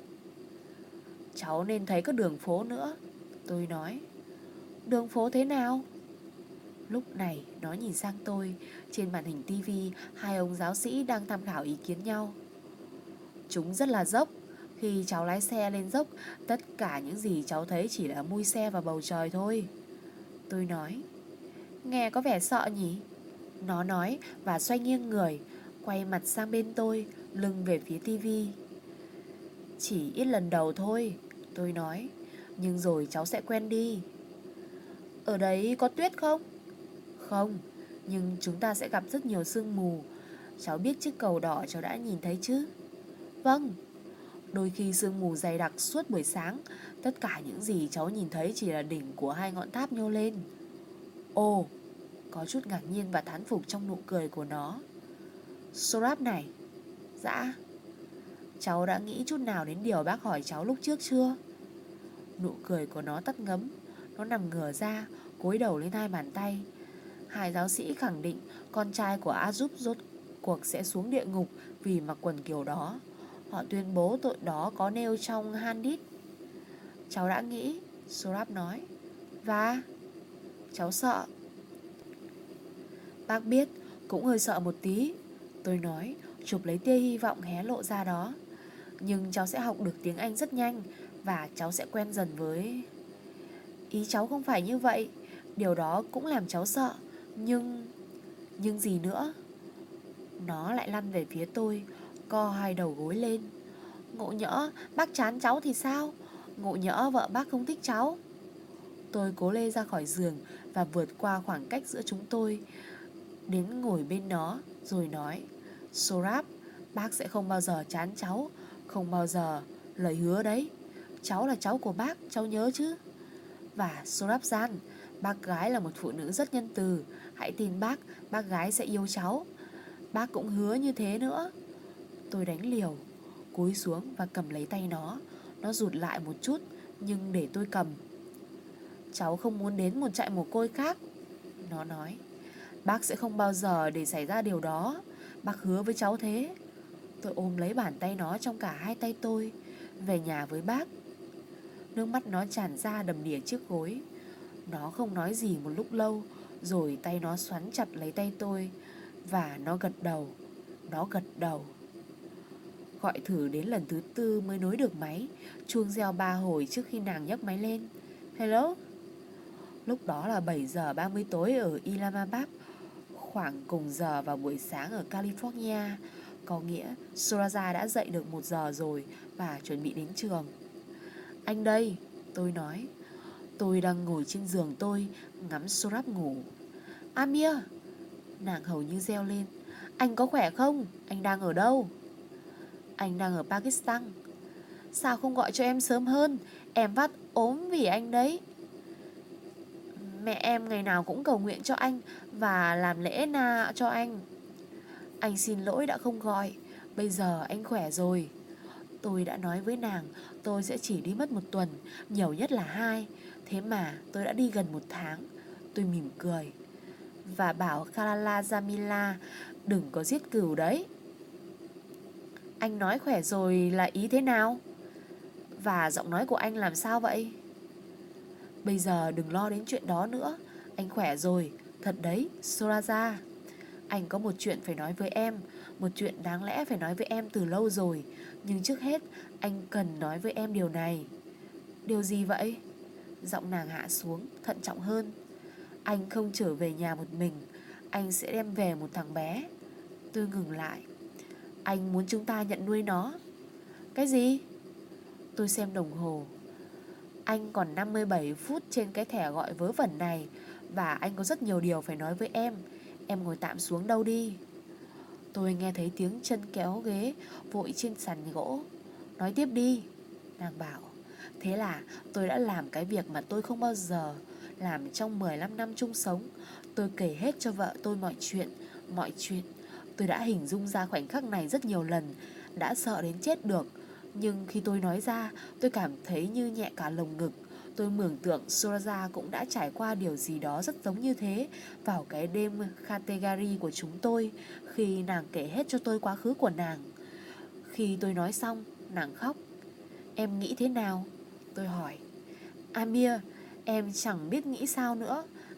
Cháu nên thấy có đường phố nữa, tôi nói. Đường phố thế nào? Lúc này nó nhìn sang tôi. Trên màn hình tivi, hai ông giáo sĩ đang tham khảo ý kiến nhau. Chúng rất là dốc. Khi cháu lái xe lên dốc, tất cả những gì cháu thấy chỉ là mui xe và bầu trời thôi. Tôi nói. Nghe có vẻ sợ nhỉ? Nó nói và xoay nghiêng người, quay mặt sang bên tôi, lưng về phía tivi. Chỉ ít lần đầu thôi, tôi nói. Nhưng rồi cháu sẽ quen đi. Ở đấy có tuyết không? Không, nhưng chúng ta sẽ gặp rất nhiều sương mù. Cháu biết chiếc cầu đỏ cháu đã nhìn thấy chứ? Vâng. Đôi khi sương mù dày đặc suốt buổi sáng. Tất cả những gì cháu nhìn thấy chỉ là đỉnh của hai ngọn tháp nhô lên. Ồ, có chút ngạc nhiên và thán phục trong nụ cười của nó. Sorab này. Dạ. Cháu đã nghĩ chút nào đến điều bác hỏi cháu lúc trước chưa? Nụ cười của nó tắt ngấm. Nó nằm ngửa ra, cúi đầu lên hai bàn tay. Hai giáo sĩ khẳng định con trai của Azub rốt cuộc sẽ xuống địa ngục vì mặc quần kiểu đó. Họ tuyên bố tội đó có nêu trong Hadith. Cháu đã nghĩ, Sorab nói. Và cháu sợ. Bác biết, cũng hơi sợ một tí, tôi nói, chụp lấy tia hy vọng hé lộ ra đó. Nhưng cháu sẽ học được tiếng Anh rất nhanh, và cháu sẽ quen dần với... Ý cháu không phải như vậy. Điều đó cũng làm cháu sợ. Nhưng gì nữa? Nó lại lăn về phía tôi, co hai đầu gối lên. Ngộ nhỡ bác chán cháu thì sao? Ngộ nhỡ vợ bác không thích cháu? Tôi cố lê ra khỏi giường và vượt qua khoảng cách giữa chúng tôi, đến ngồi bên nó, rồi nói. Sorab, bác sẽ không bao giờ chán cháu. Không bao giờ. Lời hứa đấy. Cháu là cháu của bác, cháu nhớ chứ? Và Sorab-san, bác gái là một phụ nữ rất nhân từ. Hãy tin bác gái sẽ yêu cháu. Bác cũng hứa như thế nữa. Tôi đánh liều, cúi xuống và cầm lấy tay nó. Nó rụt lại một chút, nhưng để tôi cầm. Cháu không muốn đến một trại mồ côi khác, nó nói. Bác sẽ không bao giờ để xảy ra điều đó. Bác hứa với cháu thế. Tôi ôm lấy bàn tay nó trong cả hai tay tôi. Về nhà với bác. Nước mắt nó tràn ra đầm đìa trước gối. Nó không nói gì một lúc lâu, rồi tay nó xoắn chặt lấy tay tôi. Và nó gật đầu. Nó gật đầu. Gọi thử đến lần thứ 4 mới nối được máy. Chuông reo 3 hồi trước khi nàng nhấc máy lên. Hello. Lúc đó là 7 giờ 30 tối ở Islamabad, khoảng cùng giờ vào buổi sáng ở California. Có nghĩa Soraja đã dậy được 1 giờ rồi và chuẩn bị đến trường. Anh đây, tôi nói. Tôi đang ngồi trên giường tôi, ngắm Sorab ngủ. Amir, nàng hầu như reo lên. Anh có khỏe không? Anh đang ở đâu? Anh đang ở Pakistan. Sao không gọi cho em sớm hơn? Em phát ốm vì anh đấy. Mẹ em ngày nào cũng cầu nguyện cho anh và làm lễ na cho anh. Anh xin lỗi đã không gọi. Bây giờ anh khỏe rồi. Tôi đã nói với nàng tôi sẽ chỉ đi mất 1 tuần, nhiều nhất là 2. Thế mà tôi đã đi gần 1 tháng. Tôi mỉm cười và bảo Khalala Jamila đừng có giết cừu đấy. Anh nói khỏe rồi là ý thế nào? Và giọng nói của anh làm sao vậy? Bây giờ đừng lo đến chuyện đó nữa. Anh khỏe rồi. Thật đấy, Soraja. Anh có một chuyện phải nói với em. Một chuyện đáng lẽ phải nói với em từ lâu rồi. Nhưng trước hết anh cần nói với em điều này. Điều gì vậy? Giọng nàng hạ xuống, thận trọng hơn. Anh không trở về nhà một mình. Anh sẽ đem về một thằng bé. Tôi ngừng lại. Anh muốn chúng ta nhận nuôi nó. Cái gì? Tôi xem đồng hồ. Anh còn 57 phút trên cái thẻ gọi vớ vẩn này. Và anh có rất nhiều điều phải nói với em. Em ngồi tạm xuống đâu đi. Tôi nghe thấy tiếng chân kéo ghế vội trên sàn gỗ. Nói tiếp đi, nàng bảo. Thế là tôi đã làm cái việc mà tôi không bao giờ làm trong 15 năm chung sống. Tôi kể hết cho vợ tôi mọi chuyện. Mọi chuyện. Tôi đã hình dung ra khoảnh khắc này rất nhiều lần. Đã sợ đến chết được. Nhưng khi tôi nói ra, tôi cảm thấy như nhẹ cả lồng ngực. Tôi mường tượng Soraja cũng đã trải qua điều gì đó rất giống như thế vào cái đêm Khategari của chúng tôi, khi nàng kể hết cho tôi quá khứ của nàng. Khi tôi nói xong, nàng khóc. Em nghĩ thế nào? Tôi hỏi. Amir, em chẳng biết nghĩ sao nữa.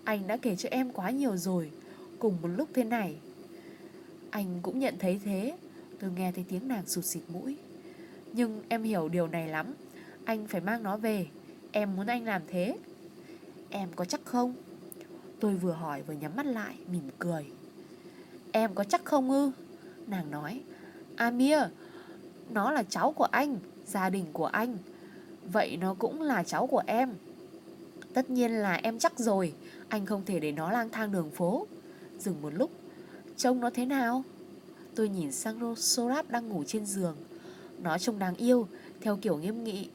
Anh đã kể cho em quá nhiều rồi, cùng một lúc thế này. Anh cũng nhận thấy thế. Tôi nghe thấy tiếng nàng sụt xịt mũi. Nhưng em hiểu điều này lắm. Anh phải mang nó về. Em muốn anh làm thế. Em có chắc không? Tôi vừa hỏi vừa nhắm mắt lại, mỉm cười. Em có chắc không ư? Nàng nói. Amir, nó là cháu của anh, gia đình của anh. Vậy nó cũng là cháu của em. Tất nhiên là em chắc rồi. Anh không thể để nó lang thang đường phố. Dừng một lúc. Trông nó thế nào? Tôi nhìn sang Sorab đang ngủ trên giường. Nó trông đáng yêu, theo kiểu nghiêm nghị.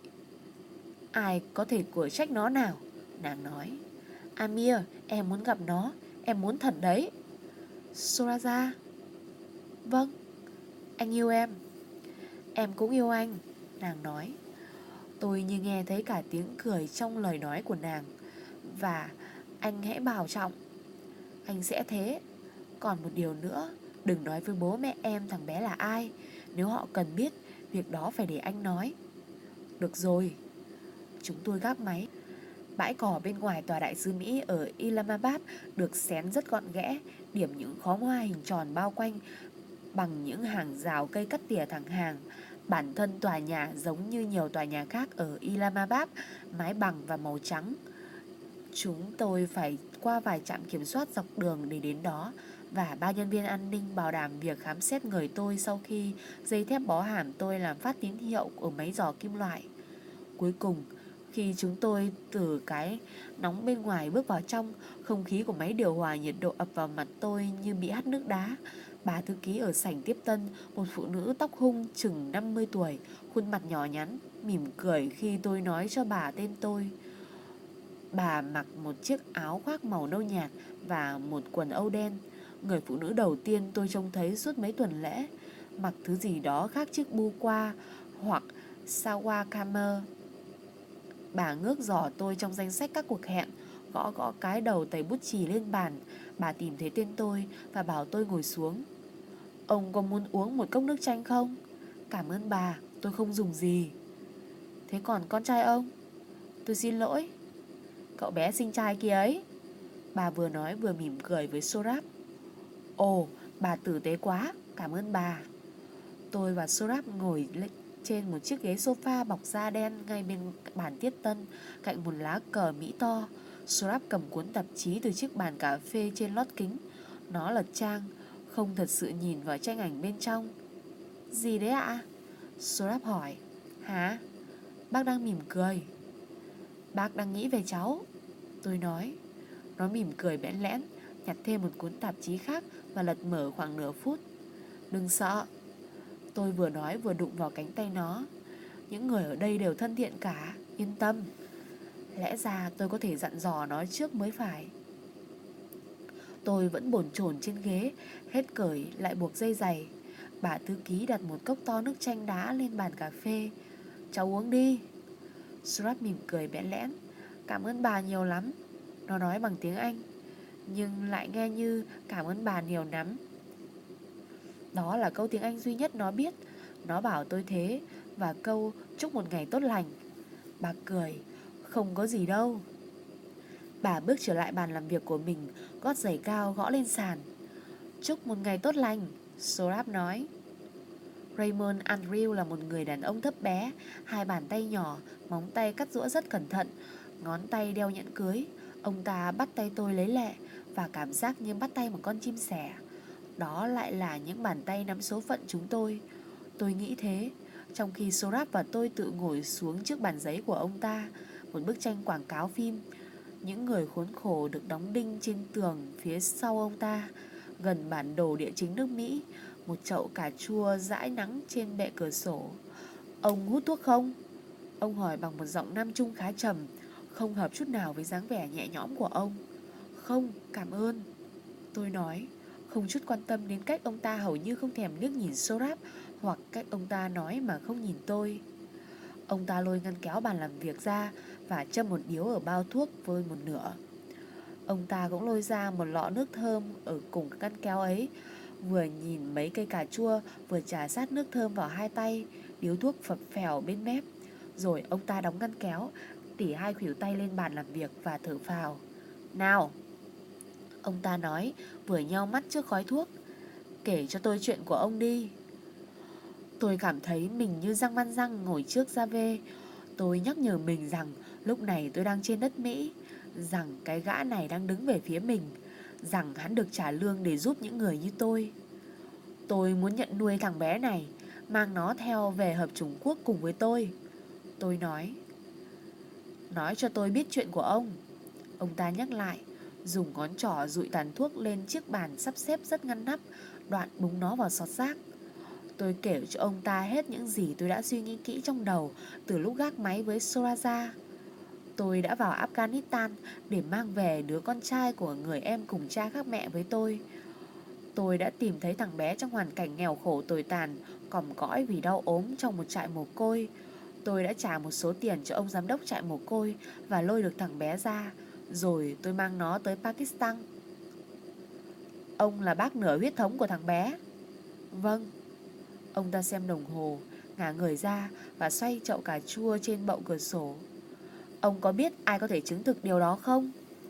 Ai có thể của trách nó nào? Nàng nói. Amir, em muốn gặp nó. Em muốn thật đấy. Soraja. Vâng, anh yêu em. Em cũng yêu anh. Nàng nói. Tôi như nghe thấy cả tiếng cười trong lời nói của nàng. Và anh hãy bảo trọng. Anh sẽ thế. Còn một điều nữa, đừng nói với bố mẹ em thằng bé là ai. Nếu họ cần biết, việc đó phải để anh nói. Được rồi. Chúng tôi gác máy. Bãi cỏ bên ngoài tòa đại sứ Mỹ ở Islamabad được xén rất gọn ghẽ, điểm những khóm hoa hình tròn bao quanh bằng những hàng rào cây cắt tỉa thẳng hàng. Bản thân tòa nhà giống như nhiều tòa nhà khác ở Islamabad, mái bằng và màu trắng. Chúng tôi phải qua vài trạm kiểm soát dọc đường để đến đó, và ba nhân viên an ninh bảo đảm việc khám xét người tôi sau khi dây thép bó hàm tôi làm phát tín hiệu ở máy dò kim loại. Cuối cùng, khi chúng tôi từ cái nóng bên ngoài bước vào trong, không khí của máy điều hòa nhiệt độ ập vào mặt tôi như bị hắt nước đá. Bà thư ký ở sảnh tiếp tân, một phụ nữ tóc hung chừng 50 tuổi, khuôn mặt nhỏ nhắn, mỉm cười khi tôi nói cho bà tên tôi. Bà mặc một chiếc áo khoác màu nâu nhạt và một quần âu đen. Người phụ nữ đầu tiên tôi trông thấy suốt mấy tuần lễ, mặc thứ gì đó khác chiếc bu qua hoặc sawakamer. Bà ngước giỏ tôi trong danh sách các cuộc hẹn, gõ gõ cái đầu tẩy bút chì lên bàn. Bà tìm thấy tên tôi và bảo tôi ngồi xuống. Ông có muốn uống một cốc nước chanh không? Cảm ơn bà, tôi không dùng gì. Thế còn con trai ông? Tôi xin lỗi. Cậu bé xinh trai kia ấy. Bà vừa nói vừa mỉm cười với Sorab. Ồ, bà tử tế quá, cảm ơn bà. Tôi và Sorab ngồi trên một chiếc ghế sofa bọc da đen ngay bên bàn tiếp tân, cạnh một lá cờ Mỹ to. Sorab cầm cuốn tạp chí từ chiếc bàn cà phê trên lót kính. Nó lật trang, không thật sự nhìn vào tranh ảnh bên trong. Gì đấy ạ? Sorab hỏi. Hả? Bác đang mỉm cười. Bác đang nghĩ về cháu, tôi nói. Nó mỉm cười bẽn lẽn, nhặt thêm một cuốn tạp chí khác và lật mở khoảng nửa phút. Đừng sợ. Tôi vừa nói vừa đụng vào cánh tay nó. Những người ở đây đều thân thiện cả, yên tâm. Lẽ ra tôi có thể dặn dò nó trước mới phải. Tôi vẫn bồn chồn trên ghế, hết cởi lại buộc dây giày. Bà thư ký đặt một cốc to nước chanh đá lên bàn cà phê. Cháu uống đi. Surat mỉm cười bẽn lẽn. Cảm ơn bà nhiều lắm. Nó nói bằng tiếng Anh, nhưng lại nghe như cảm ơn bà nhiều lắm. Đó là câu tiếng Anh duy nhất nó biết. Nó bảo tôi thế, và câu chúc một ngày tốt lành. Bà cười. Không có gì đâu. Bà bước trở lại bàn làm việc của mình, gót giày cao gõ lên sàn. Chúc một ngày tốt lành, Sorab nói. Raymond Andrew là một người đàn ông thấp bé, hai bàn tay nhỏ, móng tay cắt giũa rất cẩn thận, ngón tay đeo nhẫn cưới. Ông ta bắt tay tôi lấy lẹ và cảm giác như bắt tay một con chim sẻ. Đó lại là những bàn tay nắm số phận chúng tôi. Tôi nghĩ thế, trong khi Sorab và tôi tự ngồi xuống trước bàn giấy của ông ta, một bức tranh quảng cáo phim. Những người khốn khổ được đóng đinh trên tường phía sau ông ta, gần bản đồ địa chính nước Mỹ, một chậu cà chua dãi nắng trên bệ cửa sổ. Ông hút thuốc không? Ông hỏi bằng một giọng Nam Trung khá trầm, không hợp chút nào với dáng vẻ nhẹ nhõm của ông. Không, cảm ơn, tôi nói, không chút quan tâm đến cách ông ta hầu như không thèm liếc nhìn Sorab, hoặc cách ông ta nói mà không nhìn tôi. Ông ta lôi ngăn kéo bàn làm việc ra và châm một điếu ở bao thuốc với một nửa. Ông ta cũng lôi ra một lọ nước thơm ở cùng ngăn kéo ấy, vừa nhìn mấy cây cà chua, vừa trà sát nước thơm vào hai tay, điếu thuốc phập phèo bên mép. Rồi ông ta đóng ngăn kéo, tỉ hai khuỷu tay lên bàn làm việc và thở phào. Nào! Ông ta nói, vừa nheo mắt trước khói thuốc. Kể cho tôi chuyện của ông đi. Tôi cảm thấy mình như Giang Văn Răng ngồi trước Gia Vê. Tôi nhắc nhở mình rằng lúc này tôi đang trên đất Mỹ, rằng cái gã này đang đứng về phía mình, rằng hắn được trả lương để giúp những người như tôi. Tôi muốn nhận nuôi thằng bé này, mang nó theo về hợp chủng quốc cùng với tôi. Tôi nói cho tôi biết chuyện của ông. Ông ta nhắc lại, dùng ngón trỏ dụi tàn thuốc lên chiếc bàn sắp xếp rất ngăn nắp, đoạn búng nó vào xọt rác. Tôi kể cho ông ta hết những gì tôi đã suy nghĩ kỹ trong đầu từ lúc gác máy với Soraja. Tôi đã vào Afghanistan để mang về đứa con trai của người em cùng cha khác mẹ với tôi. Tôi đã tìm thấy thằng bé trong hoàn cảnh nghèo khổ tồi tàn, còm cõi vì đau ốm trong một trại mồ côi. Tôi đã trả một số tiền cho ông giám đốc trại mồ côi và lôi được thằng bé ra. Rồi tôi mang nó tới Pakistan. Ông là bác nửa huyết thống của thằng bé. Vâng. Ông ta xem đồng hồ, ngả người ra và xoay chậu cà chua trên bậu cửa sổ. Ông có biết ai có thể chứng thực điều đó không?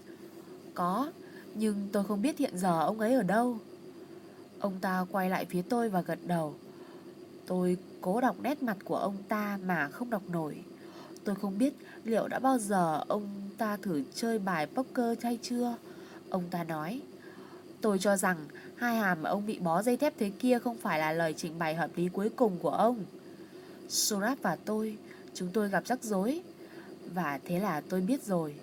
Có, nhưng tôi không biết hiện giờ ông ấy ở đâu. Ông ta quay lại phía tôi và gật đầu. Tôi cố đọc nét mặt của ông ta mà không đọc nổi. Tôi không biết liệu đã bao giờ ông ta thử chơi bài poker hay chưa. Ông ta nói, tôi cho rằng hai hàm mà ông bị bó dây thép thế kia không phải là lời trình bày hợp lý cuối cùng của ông. Sorat và chúng tôi gặp rắc rối. Và thế là tôi biết rồi.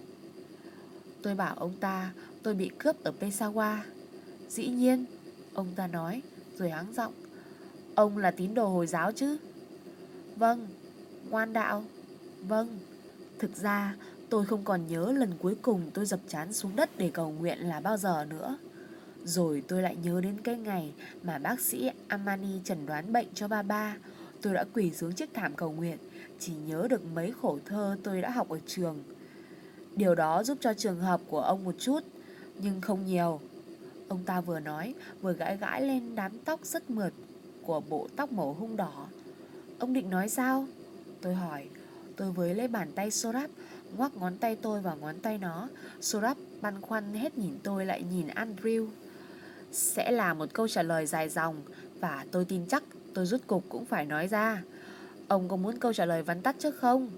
Tôi bảo ông ta tôi bị cướp ở Peshawar. Dĩ nhiên, ông ta nói, rồi hắng giọng. Ông là tín đồ Hồi giáo chứ? Vâng. Ngoan đạo? Vâng. Thực ra tôi không còn nhớ lần cuối cùng tôi dập trán xuống đất để cầu nguyện là bao giờ nữa. Rồi tôi lại nhớ đến cái ngày mà bác sĩ Amani chẩn đoán bệnh cho ba. Tôi đã quỳ xuống chiếc thảm cầu nguyện, chỉ nhớ được mấy khổ thơ tôi đã học ở trường. Điều đó giúp cho trường hợp của ông một chút, nhưng không nhiều. Ông ta vừa nói, vừa gãi gãi lên đám tóc rất mượt của bộ tóc màu hung đỏ. Ông định nói sao? Tôi hỏi. Tôi với lấy bàn tay Sorab, ngoắc ngón tay tôi vào ngón tay nó. Sorab băn khoăn hết nhìn tôi lại nhìn Andrew. Sẽ là một câu trả lời dài dòng, và tôi tin chắc tôi rút cục cũng phải nói ra. Ông có muốn câu trả lời vắn tắt trước không?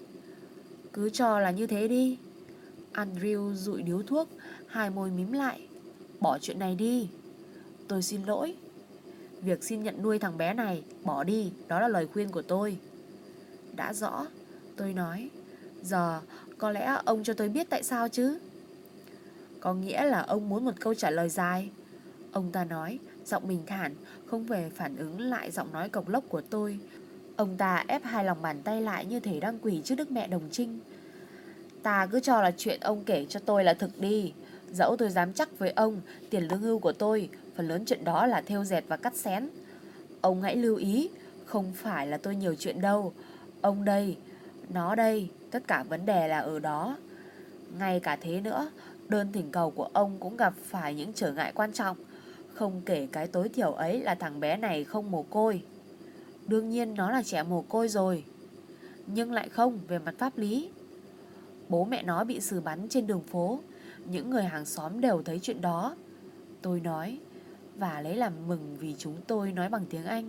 Cứ cho là như thế đi. Andrew dụi điếu thuốc, hai môi mím lại. Bỏ chuyện này đi. Tôi xin lỗi. Việc xin nhận nuôi thằng bé này, bỏ đi, đó là lời khuyên của tôi. Đã rõ, tôi nói. Giờ, có lẽ ông cho tôi biết tại sao chứ? Có nghĩa là ông muốn một câu trả lời dài. Ông ta nói, giọng bình thản, không về phản ứng lại giọng nói cộc lốc của tôi. Ông ta ép hai lòng bàn tay lại như thể đang quỳ trước Đức Mẹ Đồng Trinh. Ta cứ cho là chuyện ông kể cho tôi là thực đi. Dẫu tôi dám chắc với ông, tiền lương hưu của tôi, phần lớn chuyện đó là thêu dệt và cắt xén. Ông hãy lưu ý, không phải là tôi nhiều chuyện đâu. Ông đây, nó đây, tất cả vấn đề là ở đó. Ngay cả thế nữa, đơn thỉnh cầu của ông cũng gặp phải những trở ngại quan trọng. Không kể cái tối thiểu ấy là thằng bé này không mồ côi. Đương nhiên nó là trẻ mồ côi rồi. Nhưng lại không về mặt pháp lý. Bố mẹ nó bị xử bắn trên đường phố. Những người hàng xóm đều thấy chuyện đó. Tôi nói, và lấy làm mừng vì chúng tôi nói bằng tiếng Anh.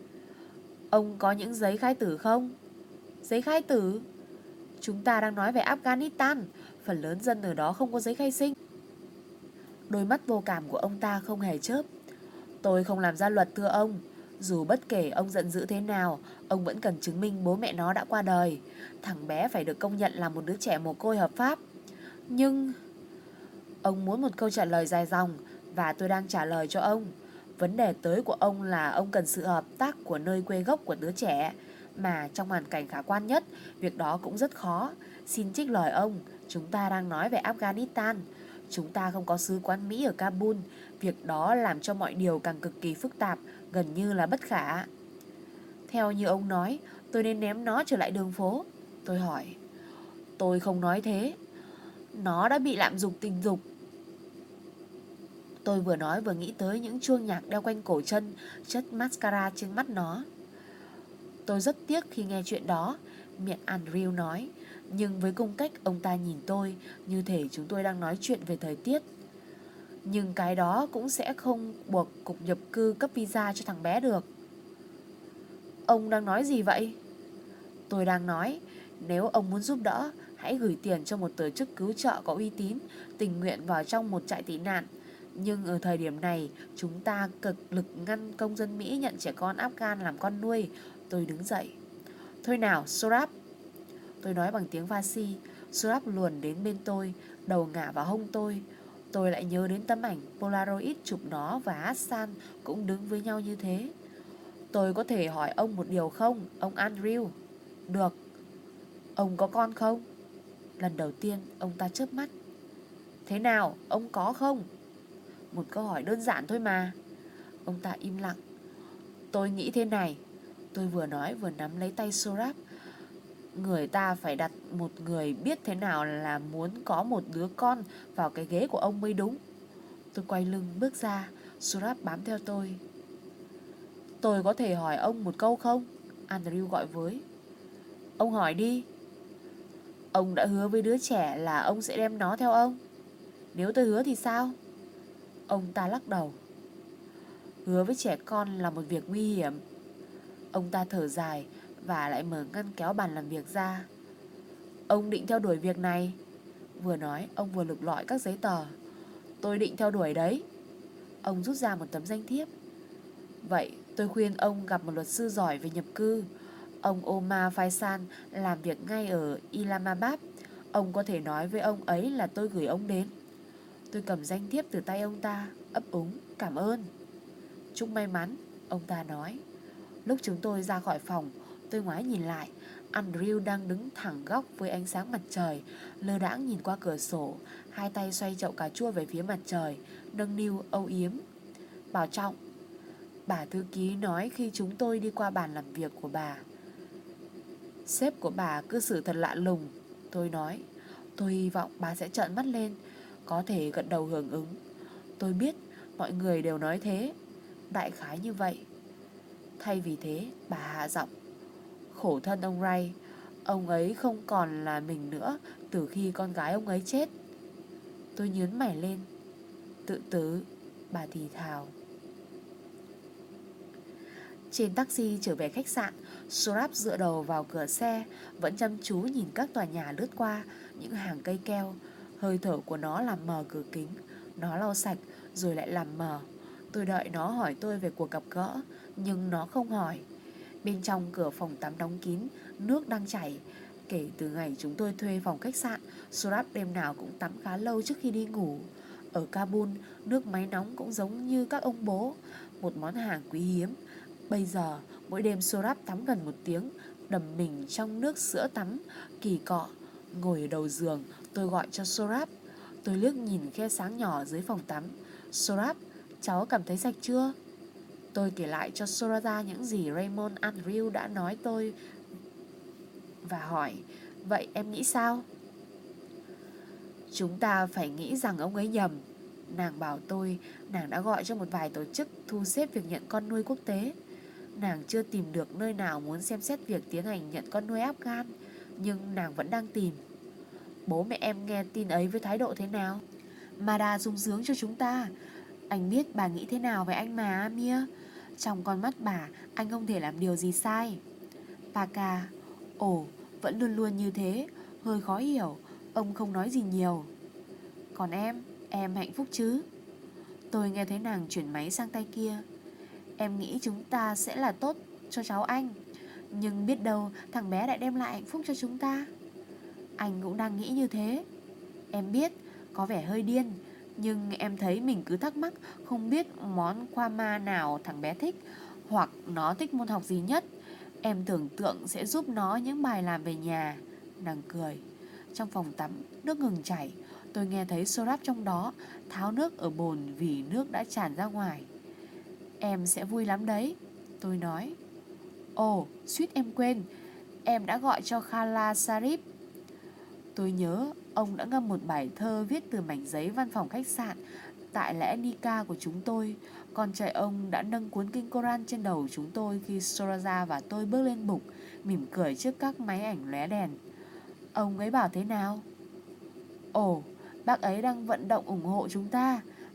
Ông có những giấy khai tử không? Giấy khai tử? Chúng ta đang nói về Afghanistan. Phần lớn dân ở đó không có giấy khai sinh. Đôi mắt vô cảm của ông ta không hề chớp. Tôi không làm ra luật thưa ông. Dù bất kể ông giận dữ thế nào, ông vẫn cần chứng minh bố mẹ nó đã qua đời. Thằng bé phải được công nhận là một đứa trẻ mồ côi hợp pháp. Nhưng ông muốn một câu trả lời dài dòng, và tôi đang trả lời cho ông. Vấn đề tới của ông là ông cần sự hợp tác của nơi quê gốc của đứa trẻ, mà trong hoàn cảnh khả quan nhất, việc đó cũng rất khó. Xin trích lời ông, chúng ta đang nói về Afghanistan. Chúng ta không có sứ quán Mỹ ở Kabul. Việc đó làm cho mọi điều càng cực kỳ phức tạp, gần như là bất khả. Theo như ông nói, tôi nên ném nó trở lại đường phố. Tôi hỏi. Tôi không nói thế. Nó đã bị lạm dụng tình dục. Tôi vừa nói vừa nghĩ tới những chuông nhạc đeo quanh cổ chân, chất mascara trên mắt nó. Tôi rất tiếc khi nghe chuyện đó, miệng Andrew nói. Nhưng với cung cách ông ta nhìn tôi, như thể chúng tôi đang nói chuyện về thời tiết. Nhưng cái đó cũng sẽ không buộc cục nhập cư cấp visa cho thằng bé được. Ông đang nói gì vậy? Tôi đang nói, nếu ông muốn giúp đỡ, hãy gửi tiền cho một tổ chức cứu trợ có uy tín, tình nguyện vào trong một trại tị nạn. Nhưng ở thời điểm này, chúng ta cực lực ngăn công dân Mỹ nhận trẻ con Afghan làm con nuôi. Tôi đứng dậy. Thôi nào, Sorab. Tôi nói bằng tiếng Farsi. Sorab luồn đến bên tôi, đầu ngả vào hông tôi. Tôi lại nhớ đến tấm ảnh Polaroid chụp nó và Hassan cũng đứng với nhau như thế. Tôi có thể hỏi ông một điều không, ông Andrew? Được. Ông có con không? Lần đầu tiên ông ta chớp mắt. Thế nào, ông có không? Một câu hỏi đơn giản thôi mà. Ông ta im lặng. Tôi nghĩ thế này. Tôi vừa nói vừa nắm lấy tay Sorab. Người ta phải đặt một người biết thế nào là muốn có một đứa con vào cái ghế của ông mới đúng. Tôi quay lưng bước ra. Sorab bám theo tôi. Tôi có thể hỏi ông một câu không? Andrew gọi với. Ông hỏi đi. Ông đã hứa với đứa trẻ là ông sẽ đem nó theo ông. Nếu tôi hứa thì sao? Ông ta lắc đầu. Hứa với trẻ con là một việc nguy hiểm. Ông ta thở dài và lại mở ngăn kéo bàn làm việc ra. Ông định theo đuổi việc này? Vừa nói ông vừa lục lọi các giấy tờ. Tôi định theo đuổi đấy. Ông rút ra một tấm danh thiếp. Vậy tôi khuyên ông gặp một luật sư giỏi về nhập cư. Ông Omar Faisal làm việc ngay ở Islamabad. Ông có thể nói với ông ấy là tôi gửi ông đến. Tôi cầm danh thiếp từ tay ông ta, ấp úng cảm ơn. Chúc may mắn, ông ta nói. Lúc chúng tôi ra khỏi phòng, tôi ngoái nhìn lại. Andrew đang đứng thẳng góc với ánh sáng mặt trời, lơ đãng nhìn qua cửa sổ, hai tay xoay chậu cà chua về phía mặt trời, nâng niu âu yếm. Bảo trọng. Bà thư ký nói khi chúng tôi đi qua bàn làm việc của bà. Sếp của bà cư xử thật lạ lùng, tôi nói. Tôi hy vọng bà sẽ trợn mắt lên, có thể gật đầu hưởng ứng. Tôi biết mọi người đều nói thế, đại khái như vậy. Thay vì thế, bà hạ giọng. Khổ thân ông Ray, ông ấy không còn là mình nữa từ khi con gái ông ấy chết. Tôi nhướng mày lên. Tự tử, bà thì thào. Trên taxi trở về khách sạn, Sorab dựa đầu vào cửa xe, vẫn chăm chú nhìn các tòa nhà lướt qua, những hàng cây keo. Hơi thở của nó làm mờ cửa kính. Nó lau sạch rồi lại làm mờ. Tôi đợi nó hỏi tôi về cuộc gặp gỡ, nhưng nó không hỏi. Bên trong cửa phòng tắm đóng kín, nước đang chảy. Kể từ ngày chúng tôi thuê phòng khách sạn, Sorab đêm nào cũng tắm khá lâu trước khi đi ngủ. Ở Kabul, nước máy nóng cũng giống như các ông bố, một món hàng quý hiếm. Bây giờ, mỗi đêm Sorab tắm gần 1 tiếng, đầm mình trong nước sữa tắm, kỳ cọ. Ngồi ở đầu giường, tôi gọi cho Sorab. Tôi liếc nhìn khe sáng nhỏ dưới phòng tắm. Sorab, cháu cảm thấy sạch chưa? Tôi kể lại cho Soraya những gì Raymond Andrew đã nói tôi và hỏi, vậy em nghĩ sao? Chúng ta phải nghĩ rằng ông ấy nhầm. Nàng bảo tôi nàng đã gọi cho một vài tổ chức thu xếp việc nhận con nuôi quốc tế. Nàng chưa tìm được nơi nào muốn xem xét việc tiến hành nhận con nuôi Afghan, nhưng nàng vẫn đang tìm. Bố mẹ em nghe tin ấy với thái độ thế nào? Mada sung sướng cho chúng ta. Anh biết bà nghĩ thế nào về anh mà, Amir. Trong con mắt bà, anh không thể làm điều gì sai. Paka, ồ, vẫn luôn luôn như thế, hơi khó hiểu. Ông không nói gì nhiều. Còn em hạnh phúc chứ? Tôi nghe thấy nàng chuyển máy sang tay kia. Em nghĩ chúng ta sẽ là tốt cho cháu anh, nhưng biết đâu thằng bé lại đem lại hạnh phúc cho chúng ta. Anh cũng đang nghĩ như thế. Em biết, có vẻ hơi điên, nhưng em thấy mình cứ thắc mắc không biết món khoa ma nào thằng bé thích, hoặc nó thích môn học gì nhất. Em tưởng tượng sẽ giúp nó những bài làm về nhà. Nàng cười. Trong phòng tắm, nước ngừng chảy. Tôi nghe thấy Sorab trong đó tháo nước ở bồn vì nước đã tràn ra ngoài. Em sẽ vui lắm đấy, tôi nói. Ồ, suýt em quên, em đã gọi cho Khala Sarip. Tôi nhớ ông đã ngâm một bài thơ viết từ mảnh giấy văn phòng khách sạn tại lễ Nika của chúng tôi. Con trai ông đã nâng cuốn kinh Koran trên đầu chúng tôi khi Soraja và tôi bước lên bục, mỉm cười trước các máy ảnh lóe đèn. Ông ấy bảo thế nào? Ồ, bác ấy đang vận động ủng hộ chúng ta.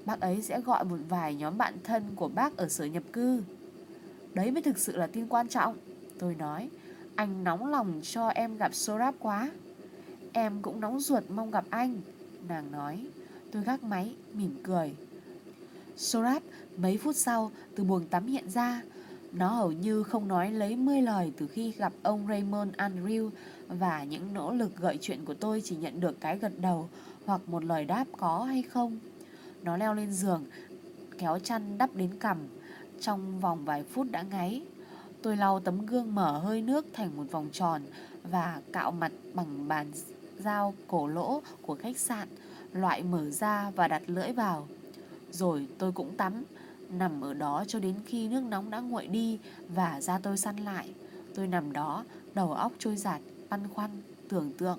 Bác ấy sẽ gọi một vài nhóm bạn thân của bác ở sở nhập cư. Đấy mới thực sự là tin quan trọng, tôi nói. Anh nóng lòng cho em gặp Sorab quá. Em cũng nóng ruột mong gặp anh, nàng nói. Tôi gác máy, mỉm cười. Sorab mấy phút sau từ buồng tắm hiện ra. Nó hầu như không nói lấy 10 lời từ khi gặp ông Raymond Andrew, và những nỗ lực gợi chuyện của tôi chỉ nhận được cái gật đầu hoặc một lời đáp có hay không. Nó leo lên giường, kéo chăn đắp đến cằm. Trong vòng vài phút đã ngáy. Tôi lau tấm gương mở hơi nước thành một vòng tròn và cạo mặt bằng bàn dao cổ lỗ của khách sạn, loại mở ra và đặt lưỡi vào. Rồi tôi cũng tắm, nằm ở đó cho đến khi nước nóng đã nguội đi và da tôi săn lại. Tôi nằm đó, đầu óc trôi dạt, băn khoăn, tưởng tượng.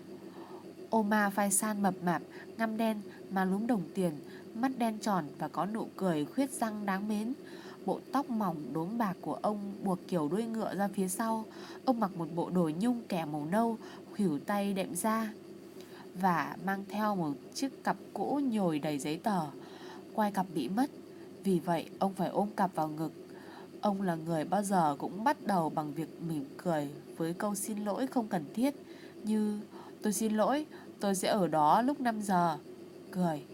Omar Faisal mập mạp, ngăm đen, má lúm đồng tiền, mắt đen tròn và có nụ cười khuyết răng đáng mến. Bộ tóc mỏng đốm bạc của ông buộc kiểu đuôi ngựa ra phía sau. Ông mặc một bộ đồ nhung kẻ màu nâu, khuỷu tay đệm da và mang theo một chiếc cặp cũ nhồi đầy giấy tờ. Quai cặp bị mất, vì vậy ông phải ôm cặp vào ngực. Ông là người bao giờ cũng bắt đầu bằng việc mỉm cười với câu xin lỗi không cần thiết, như tôi xin lỗi, tôi sẽ ở đó lúc 5 giờ. Cười.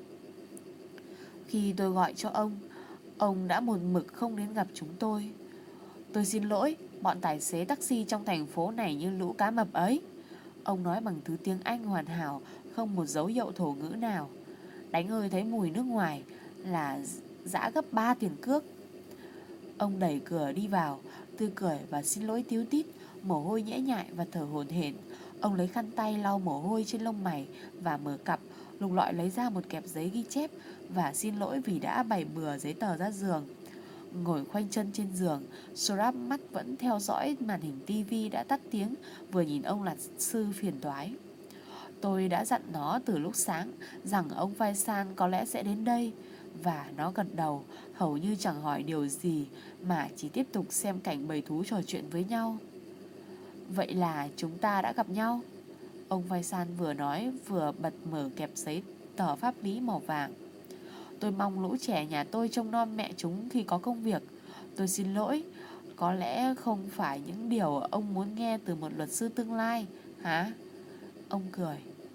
Khi tôi gọi cho ông đã một mực không đến gặp chúng tôi. Tôi xin lỗi, bọn tài xế taxi trong thành phố này như lũ cá mập ấy. Ông nói bằng thứ tiếng Anh hoàn hảo, không một dấu hiệu thổ ngữ nào. Đánh ơi thấy mùi nước ngoài là dã gấp 3 tiền cước. Ông đẩy cửa đi vào, tươi cười và xin lỗi tíu tít, mồ hôi nhễ nhại và thở hổn hển. Ông lấy khăn tay lau mồ hôi trên lông mày và mở cặp, lục lọi lấy ra một kẹp giấy ghi chép và xin lỗi vì đã bày bừa giấy tờ ra giường. Ngồi khoanh chân trên giường, Sorab mắt vẫn theo dõi màn hình tivi đã tắt tiếng, vừa nhìn ông là sư phiền toái. Tôi đã dặn nó từ lúc sáng rằng ông Faisal có lẽ sẽ đến đây, và nó gật đầu, hầu như chẳng hỏi điều gì mà chỉ tiếp tục xem cảnh bầy thú trò chuyện với nhau. Vậy là chúng ta đã gặp nhau, ông Faisal vừa nói vừa bật mở kẹp giấy tờ pháp lý màu vàng. Tôi mong lũ trẻ nhà tôi trông nom mẹ chúng khi có công việc. Tôi xin lỗi, có lẽ không phải những điều ông muốn nghe từ một luật sư tương lai, hả? Ông cười.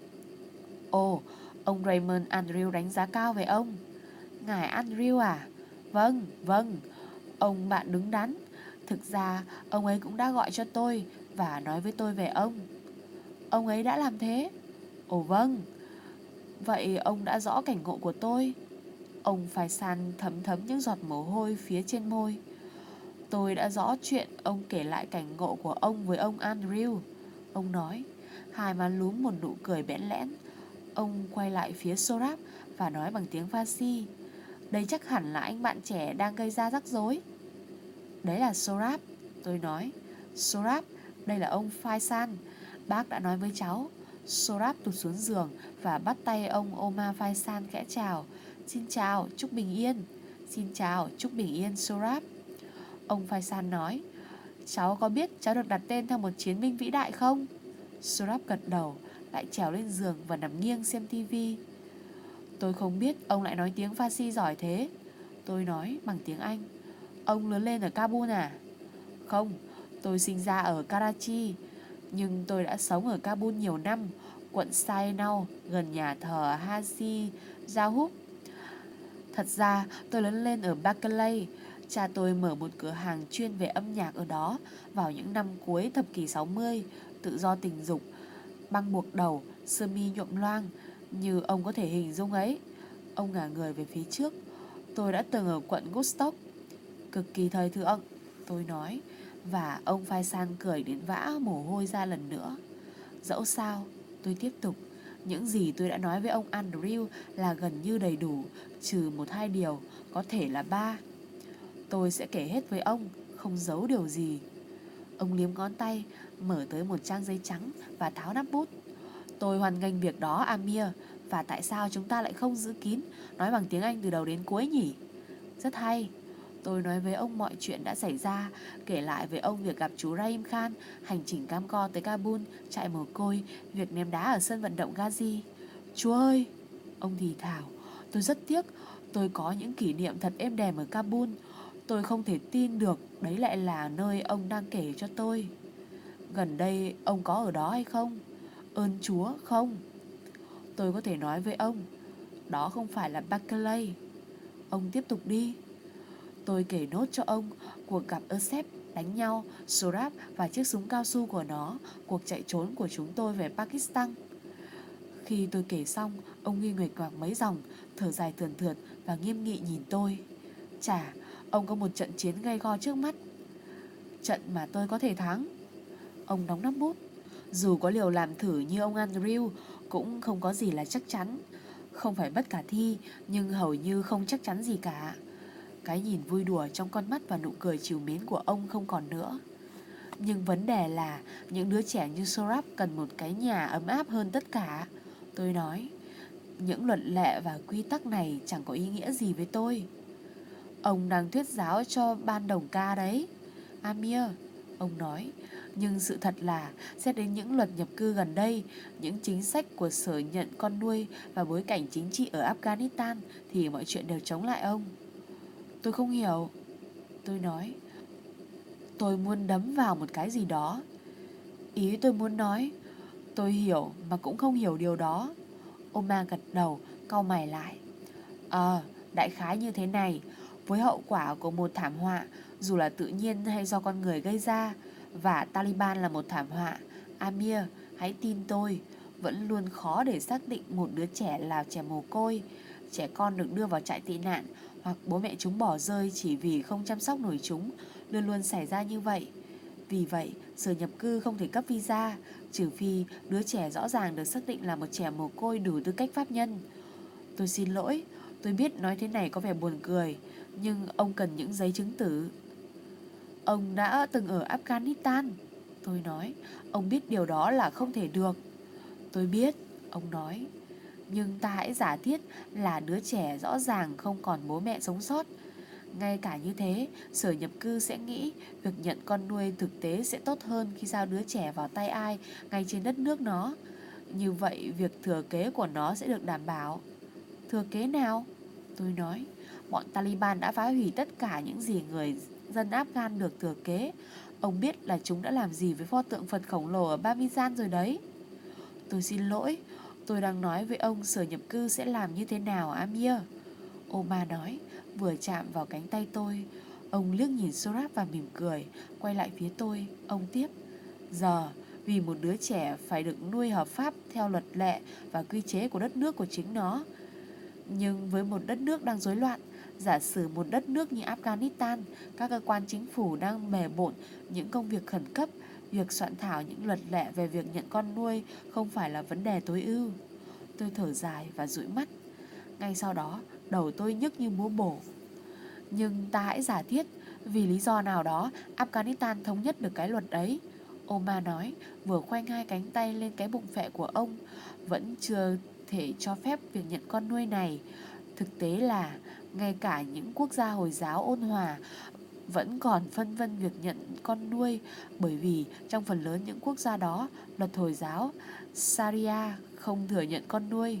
Ồ, ông Raymond Andrew đánh giá cao về ông. Ngài Andrew à? Vâng, vâng, ông bạn đứng đắn. Thực ra, ông ấy cũng đã gọi cho tôi và nói với tôi về ông. Ông ấy đã làm thế? Ồ vâng. Vậy ông đã rõ cảnh ngộ của tôi? Ông Faisal thấm thấm những giọt mồ hôi phía trên môi. Tôi đã rõ chuyện ông kể lại cảnh ngộ của ông với ông Andrew, ông nói. Hai má lúm một nụ cười bẽn lẽn. Ông quay lại phía Sorab và nói bằng tiếng Farsi. Đây chắc hẳn là anh bạn trẻ đang gây ra rắc rối. Đấy là Sorab, tôi nói. Sorab, đây là ông Faisal. Bác đã nói với cháu. Sorab tụt xuống giường và bắt tay ông Omar Faisal khẽ chào. Xin chào, chúc bình yên. Xin chào, chúc bình yên Sorab. Ông Faisal nói. Cháu có biết cháu được đặt tên theo một chiến binh vĩ đại không? Sorab gật đầu, lại trèo lên giường và nằm nghiêng xem tivi. Tôi không biết ông lại nói tiếng Farsi giỏi thế, tôi nói bằng tiếng Anh. Ông lớn lên ở Kabul à? Không, tôi sinh ra ở Karachi, nhưng tôi đã sống ở Kabul nhiều năm, quận Sainau, gần nhà thờ Haji Yahub. Thật ra tôi lớn lên ở Berkeley. Cha tôi mở một cửa hàng chuyên về âm nhạc ở đó vào những năm cuối thập kỷ 60, tự do tình dục, băng buộc đầu, sơ mi nhuộm loang, như ông có thể hình dung ấy. Ông ngả người về phía trước. Tôi đã từng ở quận Woodstock. Cực kỳ thời thượng, tôi nói. Và ông Faisal cười đến vã mồ hôi ra lần nữa. Dẫu sao, tôi tiếp tục. Những gì tôi đã nói với ông Andrew là gần như đầy đủ, trừ một hai điều, có thể là ba. Tôi sẽ kể hết với ông, không giấu điều gì. Ông liếm ngón tay, mở tới một trang giấy trắng và tháo nắp bút. Tôi hoan nghênh việc đó, Amir. Và tại sao chúng ta lại không giữ kín, nói bằng tiếng Anh từ đầu đến cuối nhỉ? Rất hay. Tôi nói với ông mọi chuyện đã xảy ra, kể lại với ông việc gặp chú Rahim Khan, hành trình cam go tới Kabul, trại mồ côi, việc ném đá ở sân vận động Ghazi. Chúa ơi! Ông thì thào. Tôi rất tiếc, Tôi có những kỷ niệm thật êm đềm ở Kabul. Tôi không thể tin được đấy lại là nơi ông đang kể cho tôi. Gần đây ông có ở đó hay không? Ơn Chúa không. Tôi có thể nói với ông, đó không phải là Berkeley. Ông tiếp tục đi. Tôi kể nốt cho ông cuộc gặp Euseb đánh nhau, Sorab và chiếc súng cao su của nó, cuộc chạy trốn của chúng tôi về Pakistan. Khi tôi kể xong, ông ghi nguệch ngoạc mấy dòng, thở dài thườn thượt và nghiêm nghị nhìn tôi. Chà, ông có một trận chiến gay go trước mắt. Trận mà tôi có thể thắng. Ông đóng nắp bút. Dù có liều làm thử như ông Andrew, cũng không có gì là chắc chắn. Không phải bất khả thi, nhưng hầu như không chắc chắn gì cả. Cái nhìn vui đùa trong con mắt và nụ cười trìu mến của ông không còn nữa. Nhưng vấn đề là những đứa trẻ như Sorab cần một cái nhà ấm áp hơn tất cả. Tôi nói, những luật lệ và quy tắc này chẳng có ý nghĩa gì với tôi. Ông đang thuyết giáo cho ban đồng ca đấy, Amir, ông nói. Nhưng sự thật là xét đến những luật nhập cư gần đây, những chính sách của sở nhận con nuôi và bối cảnh chính trị ở Afghanistan thì mọi chuyện đều chống lại ông. Tôi không hiểu, tôi nói. Tôi muốn đấm vào một cái gì đó. Ý tôi muốn nói, tôi hiểu mà cũng không hiểu điều đó. Oma gật đầu, cau mày lại. Đại khái như thế này. Với hậu quả của một thảm họa, dù là tự nhiên hay do con người gây ra, và Taliban là một thảm họa, Amir, hãy tin tôi, vẫn luôn khó để xác định một đứa trẻ là trẻ mồ côi. Trẻ con được đưa vào trại tị nạn hoặc bố mẹ chúng bỏ rơi chỉ vì không chăm sóc nổi chúng, luôn luôn xảy ra như vậy. Vì vậy, sở nhập cư không thể cấp visa, trừ phi đứa trẻ rõ ràng được xác định là một trẻ mồ côi đủ tư cách pháp nhân. Tôi xin lỗi, tôi biết nói thế này có vẻ buồn cười, nhưng ông cần những giấy chứng tử. Ông đã từng ở Afghanistan, tôi nói. Ông biết điều đó là không thể được. Tôi biết, ông nói. Nhưng ta hãy giả thiết là đứa trẻ rõ ràng không còn bố mẹ sống sót. Ngay cả như thế, sở nhập cư sẽ nghĩ việc nhận con nuôi thực tế sẽ tốt hơn khi giao đứa trẻ vào tay ai ngay trên đất nước nó. Như vậy, việc thừa kế của nó sẽ được đảm bảo. Thừa kế nào? Tôi nói. Bọn Taliban đã phá hủy tất cả những gì người dân Afghan được thừa kế. Ông biết là chúng đã làm gì với pho tượng Phật khổng lồ ở Bamizan rồi đấy. Tôi xin lỗi, tôi đang nói với ông sở nhập cư sẽ làm như thế nào, Amir. Oma nói, vừa chạm vào cánh tay tôi. Ông liếc nhìn Sorab và mỉm cười, quay lại phía tôi. Ông tiếp, giờ vì một đứa trẻ phải được nuôi hợp pháp theo luật lệ và quy chế của đất nước của chính nó. Nhưng với một đất nước đang rối loạn, giả sử một đất nước như Afghanistan, các cơ quan chính phủ đang bề bộn những công việc khẩn cấp, việc soạn thảo những luật lệ về việc nhận con nuôi không phải là vấn đề tối ưu. Tôi thở dài và dụi mắt. Ngay sau đó, đầu tôi nhức như búa bổ. Nhưng ta hãy giả thiết, vì lý do nào đó, Afghanistan thống nhất được cái luật ấy. Oma nói, vừa khoanh hai cánh tay lên cái bụng phệ của ông. Vẫn chưa thể cho phép việc nhận con nuôi này. Thực tế là, ngay cả những quốc gia Hồi giáo ôn hòa vẫn còn phân vân việc nhận con nuôi, bởi vì trong phần lớn những quốc gia đó, luật Hồi giáo Sharia không thừa nhận con nuôi.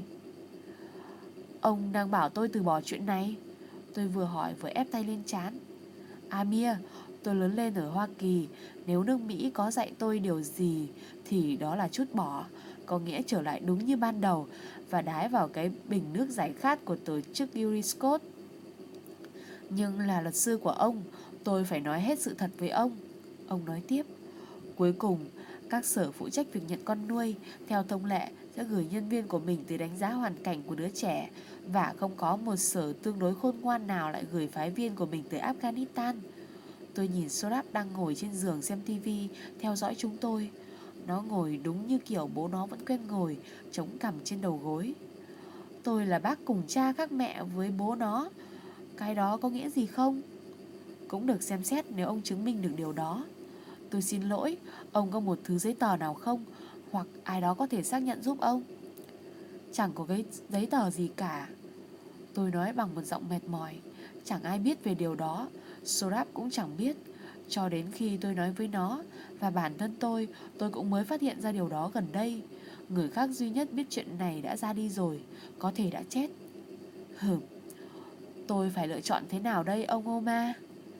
Ông đang bảo tôi từ bỏ chuyện này? Tôi vừa hỏi vừa ép tay lên trán. Amir, tôi lớn lên ở Hoa Kỳ. Nếu nước Mỹ có dạy tôi điều gì thì đó là trút bỏ, có nghĩa trở lại đúng như ban đầu và đái vào cái bình nước giải khát của tổ chức Yuri Scott. Nhưng là luật sư của ông, tôi phải nói hết sự thật với ông. Ông nói tiếp. Cuối cùng, các sở phụ trách việc nhận con nuôi theo thông lệ sẽ gửi nhân viên của mình tới đánh giá hoàn cảnh của đứa trẻ, và không có một sở tương đối khôn ngoan nào lại gửi phái viên của mình tới Afghanistan. Tôi nhìn Sorab đang ngồi trên giường xem tivi theo dõi chúng tôi. Nó ngồi đúng như kiểu bố nó vẫn quen ngồi, chống cằm trên đầu gối. Tôi là bác cùng cha khác mẹ với bố nó. Cái đó có nghĩa gì không? Cũng được xem xét nếu ông chứng minh được điều đó. Tôi xin lỗi, ông có một thứ giấy tờ nào không? Hoặc ai đó có thể xác nhận giúp ông? Chẳng có cái giấy tờ gì cả, tôi nói bằng một giọng mệt mỏi. Chẳng ai biết về điều đó. Sorab cũng chẳng biết, cho đến khi tôi nói với nó. Và bản thân tôi cũng mới phát hiện ra điều đó gần đây. Người khác duy nhất biết chuyện này đã ra đi rồi, có thể đã chết. Tôi phải lựa chọn thế nào đây ông Oma?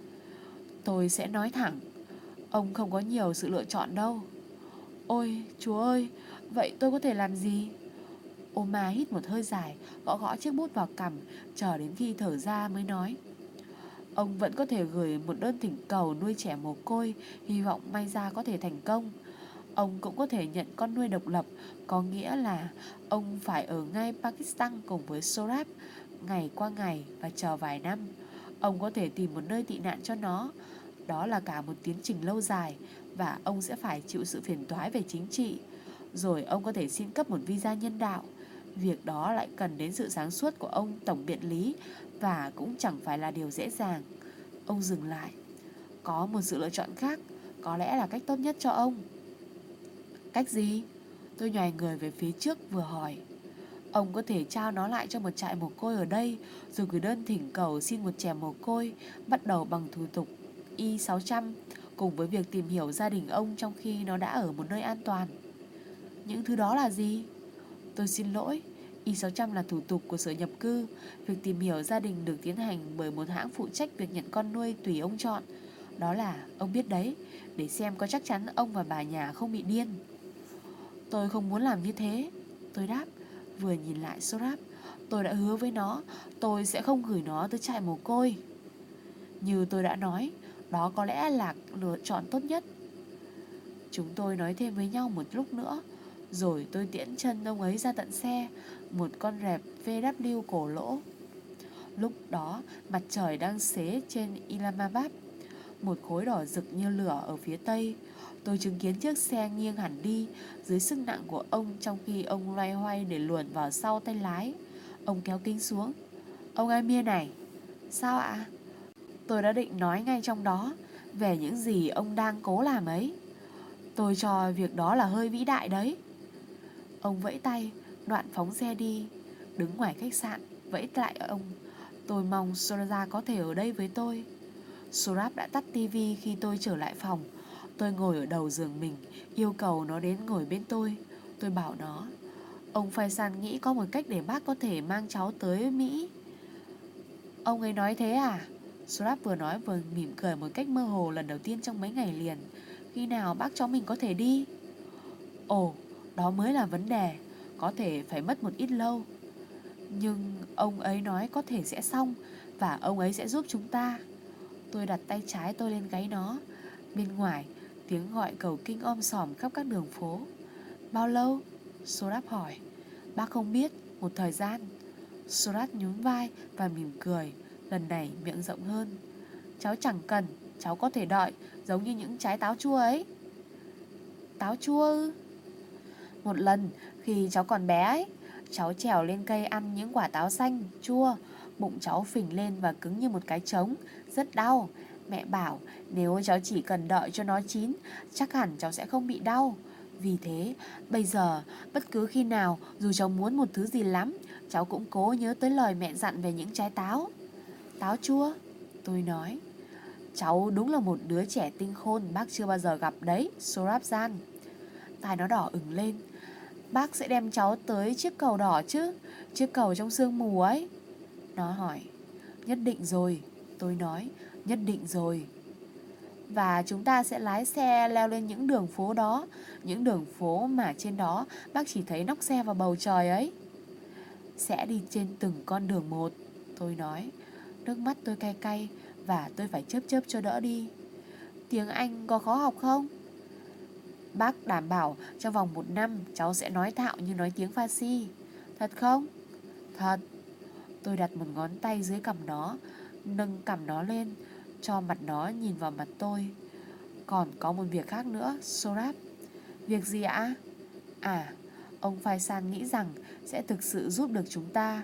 Tôi sẽ nói thẳng, ông không có nhiều sự lựa chọn đâu. Ôi chúa ơi, vậy tôi có thể làm gì? Oma hít một hơi dài, gõ gõ chiếc bút vào cằm, chờ đến khi thở ra mới nói. Ông vẫn có thể gửi một đơn thỉnh cầu nuôi trẻ mồ côi, hy vọng may ra có thể thành công. Ông cũng có thể nhận con nuôi độc lập, có nghĩa là ông phải ở ngay Pakistan cùng với Sorab ngày qua ngày và chờ vài năm. Ông có thể tìm một nơi tị nạn cho nó. Đó là cả một tiến trình lâu dài và ông sẽ phải chịu sự phiền toái về chính trị. Rồi ông có thể xin cấp một visa nhân đạo. Việc đó lại cần đến sự sáng suốt của ông tổng biện lý và cũng chẳng phải là điều dễ dàng. Ông dừng lại. Có một sự lựa chọn khác, có lẽ là cách tốt nhất cho ông. Cách gì? Tôi nhoài người về phía trước vừa hỏi. Ông có thể trao nó lại cho một trại mồ côi ở đây, rồi gửi đơn thỉnh cầu xin một trẻ mồ côi, bắt đầu bằng thủ tục I-600, cùng với việc tìm hiểu gia đình ông trong khi nó đã ở một nơi an toàn. Những thứ đó là gì? Tôi xin lỗi, I-600 là thủ tục của sở nhập cư. Việc tìm hiểu gia đình được tiến hành bởi một hãng phụ trách việc nhận con nuôi tùy ông chọn. Đó là, ông biết đấy, để xem có chắc chắn ông và bà nhà không bị điên. Tôi không muốn làm như thế, tôi đáp, vừa nhìn lại Sorab. Tôi đã hứa với nó, tôi sẽ không gửi nó tới trại mồ côi. Như tôi đã nói, đó có lẽ là lựa chọn tốt nhất. Chúng tôi nói thêm với nhau một lúc nữa, rồi tôi tiễn chân ông ấy ra tận xe, một con rẹp VW cổ lỗ. Lúc đó mặt trời đang xế trên Islamabad, một khối đỏ rực như lửa ở phía tây. Tôi chứng kiến chiếc xe nghiêng hẳn đi dưới sức nặng của ông, trong khi ông loay hoay để luồn vào sau tay lái. Ông kéo kính xuống. Ông Amir này. Sao ạ? Tôi đã định nói ngay trong đó về những gì ông đang cố làm ấy. Tôi cho việc đó là hơi vĩ đại đấy. Ông vẫy tay, đoạn phóng xe đi. Đứng ngoài khách sạn, vẫy lại ông. Tôi mong Soraja có thể ở đây với tôi. Sorab đã tắt tivi khi tôi trở lại phòng. Tôi ngồi ở đầu giường mình, yêu cầu nó đến ngồi bên tôi. Tôi bảo nó, ông Faisal nghĩ có một cách để bác có thể mang cháu tới Mỹ. Ông ấy nói thế à? Sorab vừa nói vừa mỉm cười một cách mơ hồ lần đầu tiên trong mấy ngày liền. Khi nào bác cháu mình có thể đi? Ồ, đó mới là vấn đề. Có thể phải mất một ít lâu. Nhưng ông ấy nói có thể sẽ xong, và ông ấy sẽ giúp chúng ta. Tôi đặt tay trái tôi lên gáy nó. Bên ngoài, tiếng gọi cầu kinh om sòm khắp các đường phố. Bao lâu? Sorab hỏi. Bác không biết, một thời gian. Sorab nhún vai và mỉm cười, lần này miệng rộng hơn. Cháu chẳng cần, cháu có thể đợi, giống như những trái táo chua ấy. Táo chua ư? Một lần, khi cháu còn bé ấy, cháu trèo lên cây ăn những quả táo xanh, chua. Bụng cháu phình lên và cứng như một cái trống, rất đau. Mẹ bảo nếu cháu chỉ cần đợi cho nó chín, chắc hẳn cháu sẽ không bị đau. Vì thế, bây giờ, bất cứ khi nào, dù cháu muốn một thứ gì lắm, cháu cũng cố nhớ tới lời mẹ dặn về những trái táo. Táo chua, tôi nói. Cháu đúng là một đứa trẻ tinh khôn bác chưa bao giờ gặp đấy, Sorabjan. Tai nó đỏ ửng lên. Bác sẽ đem cháu tới chiếc cầu đỏ chứ? Chiếc cầu trong sương mù ấy. Nó hỏi. Nhất định rồi, tôi nói. Nhất định rồi. Và chúng ta sẽ lái xe leo lên những đường phố đó, những đường phố mà trên đó bác chỉ thấy nóc xe vào bầu trời ấy. Sẽ đi trên từng con đường một, tôi nói. Nước mắt tôi cay cay và tôi phải chớp chớp cho đỡ đi. Tiếng Anh có khó học không? Bác đảm bảo trong vòng 1 năm cháu sẽ nói thạo như nói tiếng Farsi. Thật không? Thật. Tôi đặt một ngón tay dưới cằm nó, nâng cằm nó lên, cho mặt nó nhìn vào mặt tôi. Còn có một việc khác nữa, Sorab. Việc gì ạ? À, ông Faisal nghĩ rằng sẽ thực sự giúp được chúng ta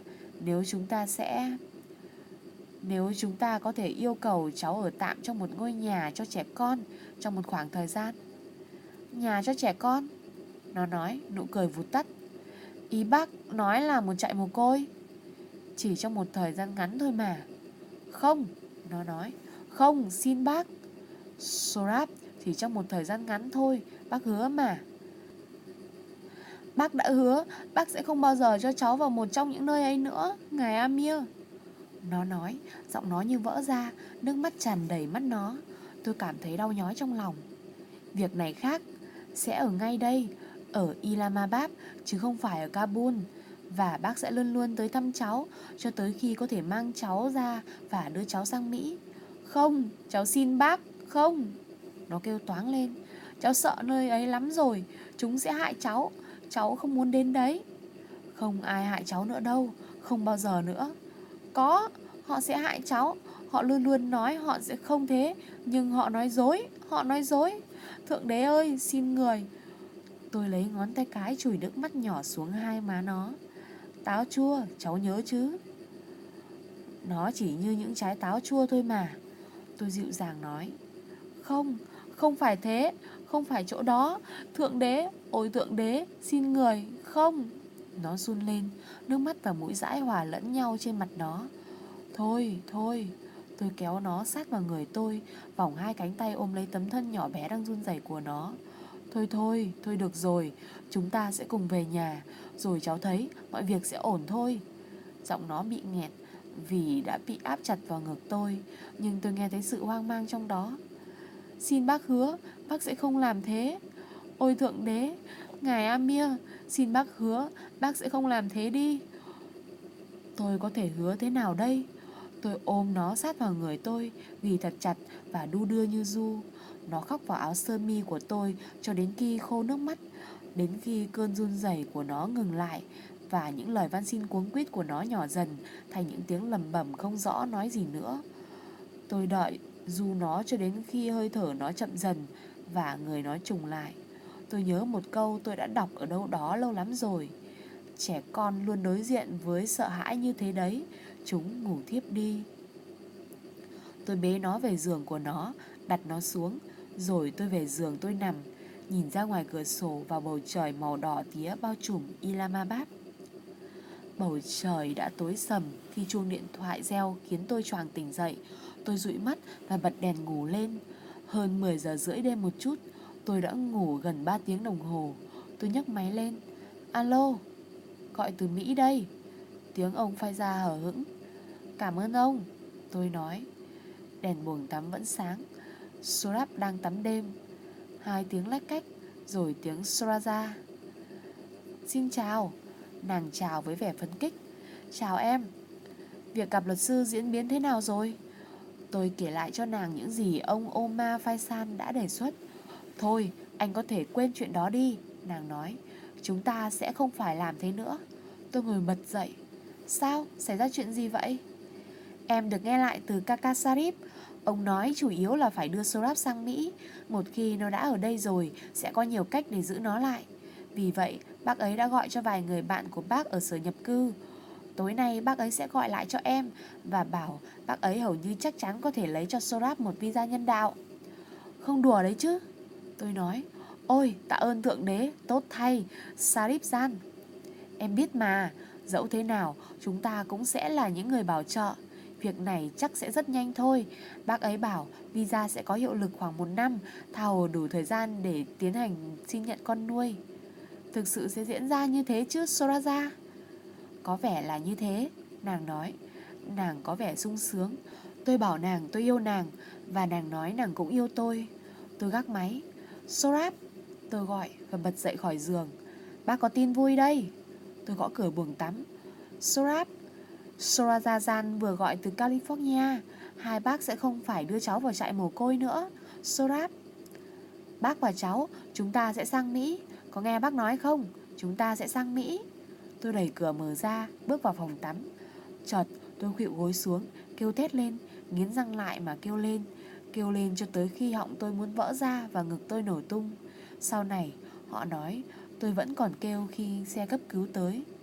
nếu chúng ta có thể yêu cầu cháu ở tạm trong một ngôi nhà cho trẻ con trong một khoảng thời gian. Nhà cho trẻ con? Nó nói, nụ cười vụt tắt. Ý bác nói là một trại mồ côi? Chỉ trong một thời gian ngắn thôi mà. Không, nó nói. Không, xin bác. Sorab, chỉ trong một thời gian ngắn thôi, bác hứa mà. Bác đã hứa bác sẽ không bao giờ cho cháu vào một trong những nơi ấy nữa, ngài Amir. Nó nói, giọng nó như vỡ ra, nước mắt tràn đầy mắt nó. Tôi cảm thấy đau nhói trong lòng. Việc này khác, sẽ ở ngay đây, ở Islamabad, chứ không phải ở Kabul. Và bác sẽ luôn luôn tới thăm cháu, cho tới khi có thể mang cháu ra và đưa cháu sang Mỹ. Không, cháu xin bác, không. Nó kêu toáng lên. Cháu sợ nơi ấy lắm rồi, chúng sẽ hại cháu. Cháu không muốn đến đấy. Không ai hại cháu nữa đâu, không bao giờ nữa. Có, họ sẽ hại cháu. Họ luôn luôn nói họ sẽ không thế, nhưng họ nói dối, họ nói dối. Thượng đế ơi, xin người. Tôi lấy ngón tay cái chùi nước mắt nhỏ xuống hai má nó. Táo chua, cháu nhớ chứ? Nó chỉ như những trái táo chua thôi mà. Tôi dịu dàng nói. Không, không phải thế, không phải chỗ đó. Thượng đế, ôi thượng đế, xin người, không. Nó run lên, nước mắt và mũi dãi hòa lẫn nhau trên mặt nó. Thôi, thôi. Tôi kéo nó sát vào người tôi, vòng hai cánh tay ôm lấy tấm thân nhỏ bé đang run rẩy của nó. Thôi thôi, thôi được rồi, chúng ta sẽ cùng về nhà, rồi cháu thấy mọi việc sẽ ổn thôi. Giọng nó bị nghẹt vì đã bị áp chặt vào ngực tôi, nhưng tôi nghe thấy sự hoang mang trong đó. Xin bác hứa, bác sẽ không làm thế. Ôi thượng đế, ngài Amir, xin bác hứa, bác sẽ không làm thế đi. Tôi có thể hứa thế nào đây? Tôi ôm nó sát vào người tôi, ghì thật chặt và đu đưa như ru. Nó khóc vào áo sơ mi của tôi cho đến khi khô nước mắt, đến khi cơn run rẩy của nó ngừng lại và những lời van xin cuống quýt của nó nhỏ dần thành những tiếng lẩm bẩm không rõ nói gì nữa. Tôi đợi ru nó cho đến khi hơi thở nó chậm dần và người nó trùng lại. Tôi nhớ một câu tôi đã đọc ở đâu đó lâu lắm rồi. Trẻ con luôn đối diện với sợ hãi như thế đấy, chúng ngủ thiếp đi. Tôi bế nó về giường của nó, đặt nó xuống, rồi tôi về giường tôi nằm, nhìn ra ngoài cửa sổ vào bầu trời màu đỏ tía bao trùm Islamabad. Bầu trời đã tối sầm khi chuông điện thoại reo khiến tôi choàng tỉnh dậy. Tôi dụi mắt và bật đèn ngủ lên. Hơn 10 giờ rưỡi đêm một chút, tôi đã ngủ gần 3 tiếng đồng hồ. Tôi nhấc máy lên. Alo, gọi từ Mỹ đây. Tiếng ông phai ra hở hững. Cảm ơn ông, tôi nói. Đèn buồng tắm vẫn sáng. Sorab đang tắm đêm. 2 tiếng lách cách, rồi tiếng Soraza. Xin chào. Nàng chào với vẻ phấn khích. Chào em. Việc gặp luật sư diễn biến thế nào rồi? Tôi kể lại cho nàng những gì ông Omar Faisal đã đề xuất. Thôi, anh có thể quên chuyện đó đi, nàng nói. Chúng ta sẽ không phải làm thế nữa. Tôi ngồi bật dậy. Sao? Xảy ra chuyện gì vậy? Em được nghe lại từ Kaka Sarip. Ông nói chủ yếu là phải đưa Sorab sang Mỹ. Một khi nó đã ở đây rồi, sẽ có nhiều cách để giữ nó lại. Vì vậy, bác ấy đã gọi cho vài người bạn của bác ở sở nhập cư. Tối nay bác ấy sẽ gọi lại cho em và bảo bác ấy hầu như chắc chắn có thể lấy cho Sorab một visa nhân đạo. Không đùa đấy chứ, tôi nói. Ôi, tạ ơn thượng đế, tốt thay, Sarip Gian. Em biết mà, dẫu thế nào, chúng ta cũng sẽ là những người bảo trợ. Việc này chắc sẽ rất nhanh thôi. Bác ấy bảo visa sẽ có hiệu lực khoảng 1 năm, tha hồ đủ thời gian để tiến hành xin nhận con nuôi. Thực sự sẽ diễn ra như thế chứ, Soraza? Có vẻ là như thế, nàng nói. Nàng có vẻ sung sướng. Tôi bảo nàng tôi yêu nàng, và nàng nói nàng cũng yêu tôi. Tôi gác máy. Sorab, tôi gọi và bật dậy khỏi giường. Bác có tin vui đây. Tôi gõ cửa buồng tắm. Sorab, Sorazazan vừa gọi từ California. Hai bác sẽ không phải đưa cháu vào trại mồ côi nữa. Sorab, bác và cháu, chúng ta sẽ sang Mỹ. Có nghe bác nói không? Chúng ta sẽ sang Mỹ. Tôi đẩy cửa mở ra, bước vào phòng tắm. Chợt tôi khuỵu gối xuống, kêu thét lên, nghiến răng lại mà kêu lên cho tới khi họng tôi muốn vỡ ra và ngực tôi nổ tung. Sau này họ nói tôi vẫn còn kêu khi xe cấp cứu tới.